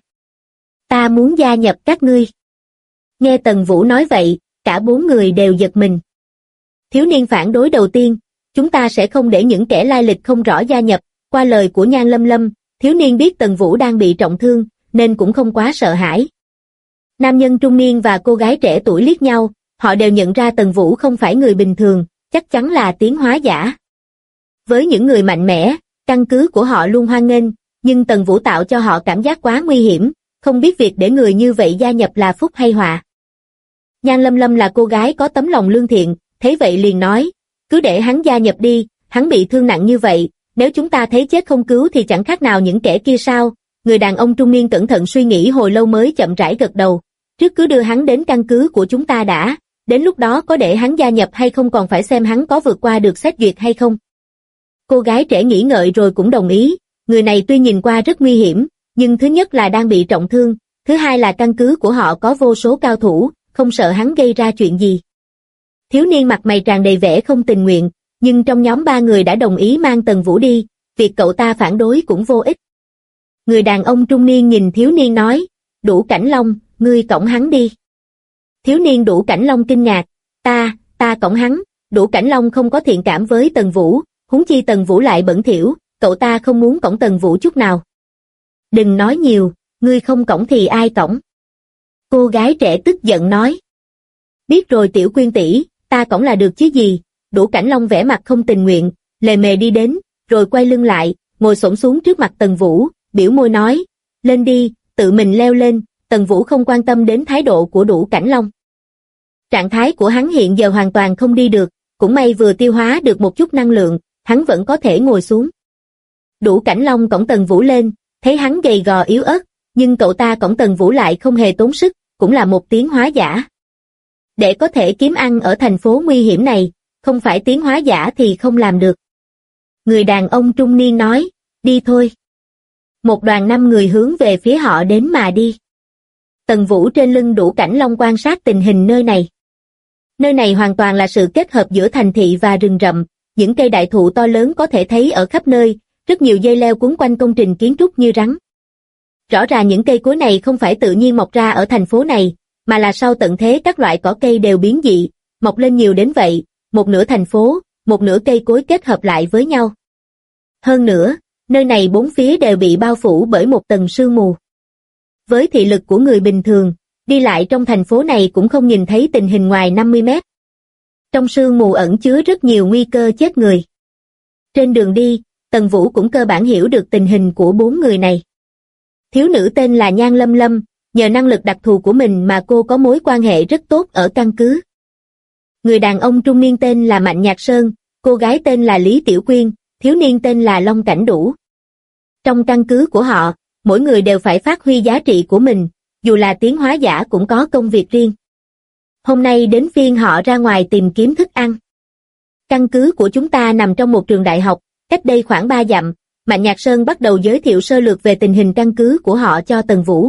Ta muốn gia nhập các ngươi. Nghe Tần Vũ nói vậy, cả 4 người đều giật mình. Thiếu niên phản đối đầu tiên, chúng ta sẽ không để những kẻ lai lịch không rõ gia nhập, qua lời của Nhan Lâm Lâm, thiếu niên biết Tần Vũ đang bị trọng thương, nên cũng không quá sợ hãi. Nam nhân trung niên và cô gái trẻ tuổi liếc nhau, họ đều nhận ra Tần Vũ không phải người bình thường, chắc chắn là tiến hóa giả. Với những người mạnh mẽ, căn cứ của họ luôn hoan nghênh, nhưng Tần Vũ tạo cho họ cảm giác quá nguy hiểm, không biết việc để người như vậy gia nhập là phúc hay họa. Nhan Lâm Lâm là cô gái có tấm lòng lương thiện, thấy vậy liền nói, cứ để hắn gia nhập đi, hắn bị thương nặng như vậy, nếu chúng ta thấy chết không cứu thì chẳng khác nào những kẻ kia sao? Người đàn ông trung niên cẩn thận suy nghĩ hồi lâu mới chậm rãi gật đầu, trước cứ đưa hắn đến căn cứ của chúng ta đã, đến lúc đó có để hắn gia nhập hay không còn phải xem hắn có vượt qua được xét duyệt hay không. Cô gái trẻ nghĩ ngợi rồi cũng đồng ý, người này tuy nhìn qua rất nguy hiểm, nhưng thứ nhất là đang bị trọng thương, thứ hai là căn cứ của họ có vô số cao thủ, không sợ hắn gây ra chuyện gì. Thiếu niên mặt mày tràn đầy vẻ không tình nguyện, nhưng trong nhóm 3 người đã đồng ý mang Tần Vũ đi, việc cậu ta phản đối cũng vô ích. Người đàn ông trung niên nhìn thiếu niên nói, Đủ Cảnh Long, ngươi cõng hắn đi. Thiếu niên Đủ Cảnh Long kinh ngạc, ta cõng hắn. Đủ Cảnh Long không có thiện cảm với Tần Vũ, huống chi Tần Vũ lại bẩn thỉu, cậu ta không muốn cõng Tần Vũ chút nào. Đừng nói nhiều, ngươi không cõng thì ai cõng? Cô gái trẻ tức giận nói. Biết rồi Tiểu Quyên tỷ, ta cõng là được chứ gì. Đủ Cảnh Long vẻ mặt không tình nguyện, lề mề đi đến, rồi quay lưng lại, ngồi xổm xuống trước mặt Tần Vũ, biểu môi nói, lên đi, tự mình leo lên. Tần Vũ không quan tâm đến thái độ của Đủ Cảnh Long. Trạng thái của hắn hiện giờ hoàn toàn không đi được, cũng may vừa tiêu hóa được một chút năng lượng, hắn vẫn có thể ngồi xuống. Đủ Cảnh Long cõng Tần Vũ lên, thấy hắn gầy gò yếu ớt, nhưng cậu ta cõng Tần Vũ lại không hề tốn sức, cũng là một tiến hóa giả. Để có thể kiếm ăn ở thành phố nguy hiểm này, không phải tiến hóa giả thì không làm được. Người đàn ông trung niên nói, đi thôi. Một đoàn 5 người hướng về phía họ đến mà đi. Tần Vũ trên lưng Đủ Cảnh Long quan sát tình hình nơi này. Nơi này hoàn toàn là sự kết hợp giữa thành thị và rừng rậm, những cây đại thụ to lớn có thể thấy ở khắp nơi, rất nhiều dây leo quấn quanh công trình kiến trúc như rắn. Rõ ràng những cây cối này không phải tự nhiên mọc ra ở thành phố này, mà là sau tận thế các loại cỏ cây đều biến dị, mọc lên nhiều đến vậy, một nửa thành phố, một nửa cây cối kết hợp lại với nhau. Hơn nữa, nơi này bốn phía đều bị bao phủ bởi một tầng sương mù. Với thị lực của người bình thường, đi lại trong thành phố này cũng không nhìn thấy tình hình ngoài 50 mét. Trong sương mù ẩn chứa rất nhiều nguy cơ chết người. Trên đường đi, Tần Vũ cũng cơ bản hiểu được tình hình của 4 người này. Thiếu nữ tên là Nhan Lâm Lâm, nhờ năng lực đặc thù của mình mà cô có mối quan hệ rất tốt ở căn cứ. Người đàn ông trung niên tên là Mạnh Nhạc Sơn, cô gái tên là Lý Tiểu Quyên, thiếu niên tên là Long Cảnh Đủ. Trong căn cứ của họ, mỗi người đều phải phát huy giá trị của mình, dù là tiến hóa giả cũng có công việc riêng. Hôm nay đến phiên họ ra ngoài tìm kiếm thức ăn. Căn cứ của chúng ta nằm trong một trường đại học, cách đây khoảng 3 dặm, Mạnh Nhạc Sơn bắt đầu giới thiệu sơ lược về tình hình căn cứ của họ cho Tần Vũ.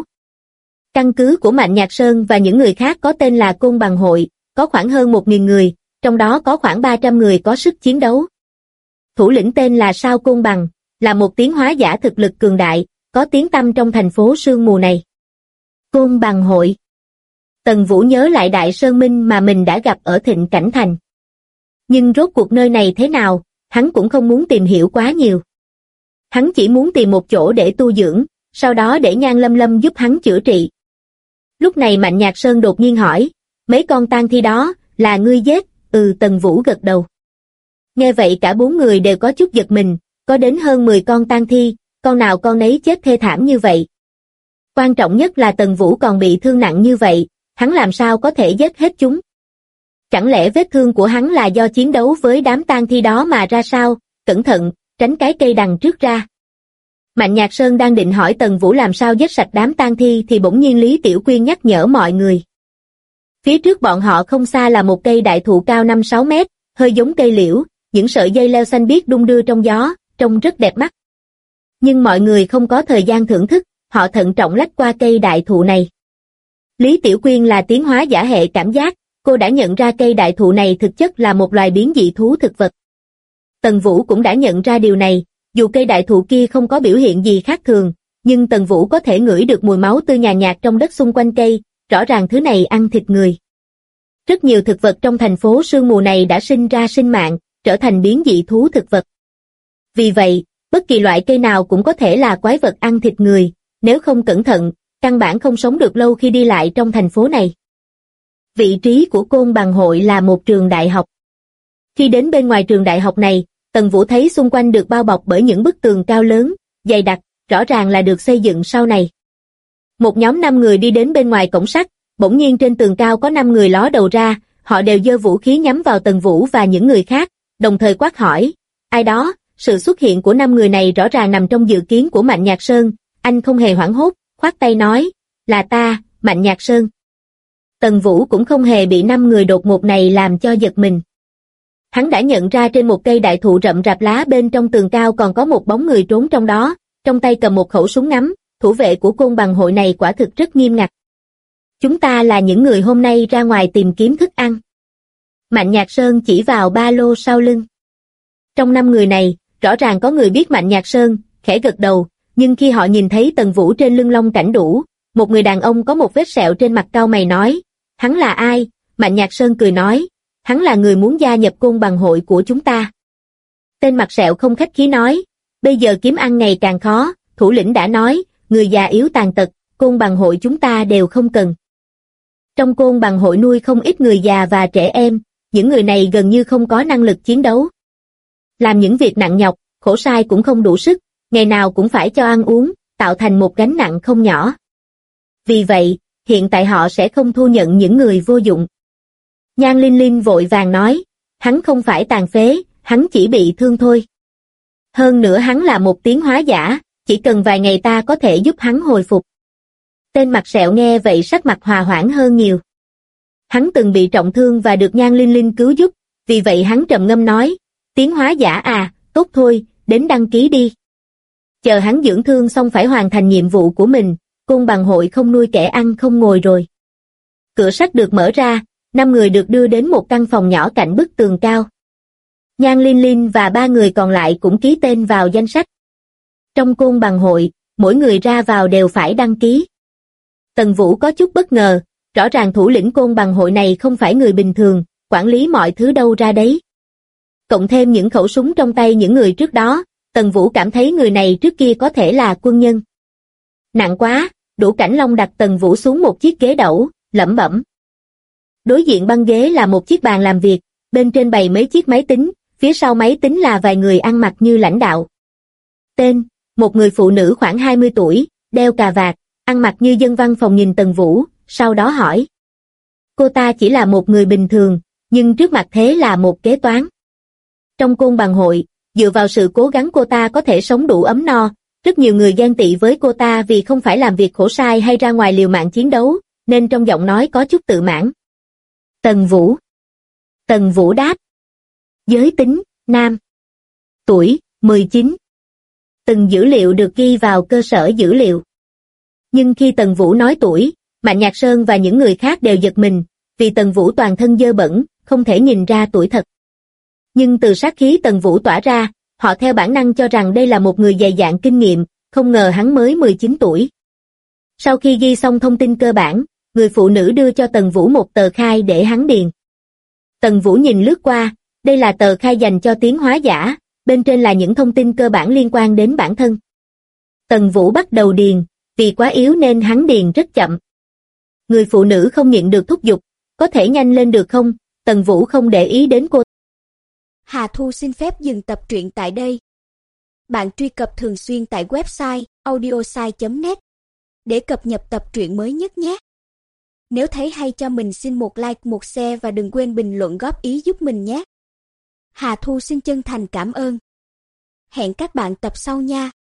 Căn cứ của Mạnh Nhạc Sơn và những người khác có tên là Côn Bằng Hội, có khoảng hơn 1.000 người, trong đó có khoảng 300 người có sức chiến đấu. Thủ lĩnh tên là Sao Côn Bằng, là một tiến hóa giả thực lực cường đại, có tiếng tăm trong thành phố sương mù này. Côn Bằng Hội. Tần Vũ nhớ lại Đại Sơn Minh mà mình đã gặp ở Thịnh Cảnh Thành. Nhưng rốt cuộc nơi này thế nào, hắn cũng không muốn tìm hiểu quá nhiều. Hắn chỉ muốn tìm một chỗ để tu dưỡng, sau đó để Nhan Lâm Lâm giúp hắn chữa trị. Lúc này Mạnh Nhạc Sơn đột nhiên hỏi, mấy con tang thi đó, là ngươi giết? Tần Vũ gật đầu. Nghe vậy cả 4 người đều có chút giật mình, có đến hơn 10 con tang thi, con nào con nấy chết thê thảm như vậy. Quan trọng nhất là Tần Vũ còn bị thương nặng như vậy, hắn làm sao có thể giết hết chúng? Chẳng lẽ vết thương của hắn là do chiến đấu với đám tang thi đó mà ra sao? Cẩn thận, tránh cái cây đằng trước ra. Mạnh Nhạc Sơn đang định hỏi Tần Vũ làm sao giết sạch đám tang thi thì bỗng nhiên Lý Tiểu Quyên nhắc nhở mọi người. Phía trước bọn họ không xa là một cây đại thụ cao 5-6 mét, hơi giống cây liễu, những sợi dây leo xanh biếc đung đưa trong gió, trông rất đẹp mắt. Nhưng mọi người không có thời gian thưởng thức, họ thận trọng lách qua cây đại thụ này. Lý Tiểu Quyên là tiến hóa giả hệ cảm giác, cô đã nhận ra cây đại thụ này thực chất là một loài biến dị thú thực vật. Tần Vũ cũng đã nhận ra điều này, dù cây đại thụ kia không có biểu hiện gì khác thường, nhưng Tần Vũ có thể ngửi được mùi máu tươi nhàn nhạt trong đất xung quanh cây, rõ ràng thứ này ăn thịt người. Rất nhiều thực vật trong thành phố sương mù này đã sinh ra sinh mạng, trở thành biến dị thú thực vật. Vì vậy, bất kỳ loại cây nào cũng có thể là quái vật ăn thịt người, nếu không cẩn thận, căn bản không sống được lâu khi đi lại trong thành phố này. Vị trí của Côn Bằng Hội là một trường đại học. Khi đến bên ngoài trường đại học này, Tần Vũ thấy xung quanh được bao bọc bởi những bức tường cao lớn, dày đặc, rõ ràng là được xây dựng sau này. Một nhóm 5 người đi đến bên ngoài cổng sắt, bỗng nhiên trên tường cao có 5 người ló đầu ra, họ đều giơ vũ khí nhắm vào Tần Vũ và những người khác, đồng thời quát hỏi, ai đó? Sự xuất hiện của 5 người này rõ ràng nằm trong dự kiến của Mạnh Nhạc Sơn, anh không hề hoảng hốt, khoát tay nói, là ta, Mạnh Nhạc Sơn. Tần Vũ cũng không hề bị 5 người đột ngột này làm cho giật mình. Hắn đã nhận ra trên một cây đại thụ rậm rạp lá bên trong tường cao còn có một bóng người trốn trong đó, trong tay cầm một khẩu súng ngắm, thủ vệ của Côn Bằng Hội này quả thực rất nghiêm ngặt. Chúng ta là những người hôm nay ra ngoài tìm kiếm thức ăn. Mạnh Nhạc Sơn chỉ vào ba lô sau lưng. Trong 5 người này, rõ ràng có người biết Mạnh Nhạc Sơn, khẽ gật đầu, nhưng khi họ nhìn thấy Tần Vũ trên lưng Long Cảnh Đủ, một người đàn ông có một vết sẹo trên mặt cau mày nói, hắn là ai? Mạnh Nhạc Sơn cười nói, hắn là người muốn gia nhập Côn Bằng Hội của chúng ta. Tên mặt sẹo không khách khí nói, bây giờ kiếm ăn ngày càng khó, thủ lĩnh đã nói, người già yếu tàn tật, Côn Bằng Hội chúng ta đều không cần. Trong Côn Bằng Hội nuôi không ít người già và trẻ em, những người này gần như không có năng lực chiến đấu. Làm những việc nặng nhọc, khổ sai cũng không đủ sức, ngày nào cũng phải cho ăn uống, tạo thành một gánh nặng không nhỏ. Vì vậy, hiện tại họ sẽ không thu nhận những người vô dụng. Nhan Linh Linh vội vàng nói, hắn không phải tàn phế, hắn chỉ bị thương thôi. Hơn nữa hắn là một tiến hóa giả, chỉ cần vài ngày ta có thể giúp hắn hồi phục. Tên mặt sẹo nghe vậy sắc mặt hòa hoãn hơn nhiều. Hắn từng bị trọng thương và được Nhan Linh Linh cứu giúp, vì vậy hắn trầm ngâm nói, tiến hóa giả à, tốt thôi, đến đăng ký đi. Chờ hắn dưỡng thương xong phải hoàn thành nhiệm vụ của mình, Côn Bằng hội không nuôi kẻ ăn không ngồi rồi. Cửa sắt được mở ra, 5 người được đưa đến một căn phòng nhỏ cạnh bức tường cao. Nhan Linh Linh và 3 người còn lại cũng ký tên vào danh sách. Trong Côn Bằng hội, mỗi người ra vào đều phải đăng ký. Tần Vũ có chút bất ngờ, rõ ràng thủ lĩnh Côn Bằng hội này không phải người bình thường, quản lý mọi thứ đâu ra đấy. Cộng thêm những khẩu súng trong tay những người trước đó, Tần Vũ cảm thấy người này trước kia có thể là quân nhân. Nặng quá, Đỗ Cảnh Long đặt Tần Vũ xuống một chiếc ghế đẩu, lẩm bẩm. Đối diện băng ghế là một chiếc bàn làm việc, bên trên bày mấy chiếc máy tính, phía sau máy tính là vài người ăn mặc như lãnh đạo. Tên, một người phụ nữ khoảng 20 tuổi, đeo cà vạt, ăn mặc như dân văn phòng nhìn Tần Vũ, sau đó hỏi. Cô ta chỉ là một người bình thường, nhưng trước mặt thế là một kế toán. Trong Côn Bằng hội, dựa vào sự cố gắng cô ta có thể sống đủ ấm no, rất nhiều người ghen tị với cô ta vì không phải làm việc khổ sai hay ra ngoài liều mạng chiến đấu, nên trong giọng nói có chút tự mãn. Tần Vũ. Tần Vũ đáp. Giới tính, nam. Tuổi, 19. Từng dữ liệu được ghi vào cơ sở dữ liệu. Nhưng khi Tần Vũ nói tuổi, Mạnh Nhạc Sơn và những người khác đều giật mình, vì Tần Vũ toàn thân dơ bẩn, không thể nhìn ra tuổi thật. Nhưng từ sát khí Tần Vũ tỏa ra, họ theo bản năng cho rằng đây là một người dày dạn kinh nghiệm, không ngờ hắn mới 19 tuổi. Sau khi ghi xong thông tin cơ bản, người phụ nữ đưa cho Tần Vũ một tờ khai để hắn điền. Tần Vũ nhìn lướt qua, đây là tờ khai dành cho tiến hóa giả, bên trên là những thông tin cơ bản liên quan đến bản thân. Tần Vũ bắt đầu điền, vì quá yếu nên hắn điền rất chậm. Người phụ nữ không nhịn được thúc giục, có thể nhanh lên được không? Tần Vũ không để ý đến cô. Hà Thu xin phép dừng tập truyện tại đây. Bạn truy cập thường xuyên tại website audiosai.net để cập nhật tập truyện mới nhất nhé. Nếu thấy hay cho mình xin một like, một share và đừng quên bình luận góp ý giúp mình nhé. Hà Thu xin chân thành cảm ơn. Hẹn các bạn tập sau nha.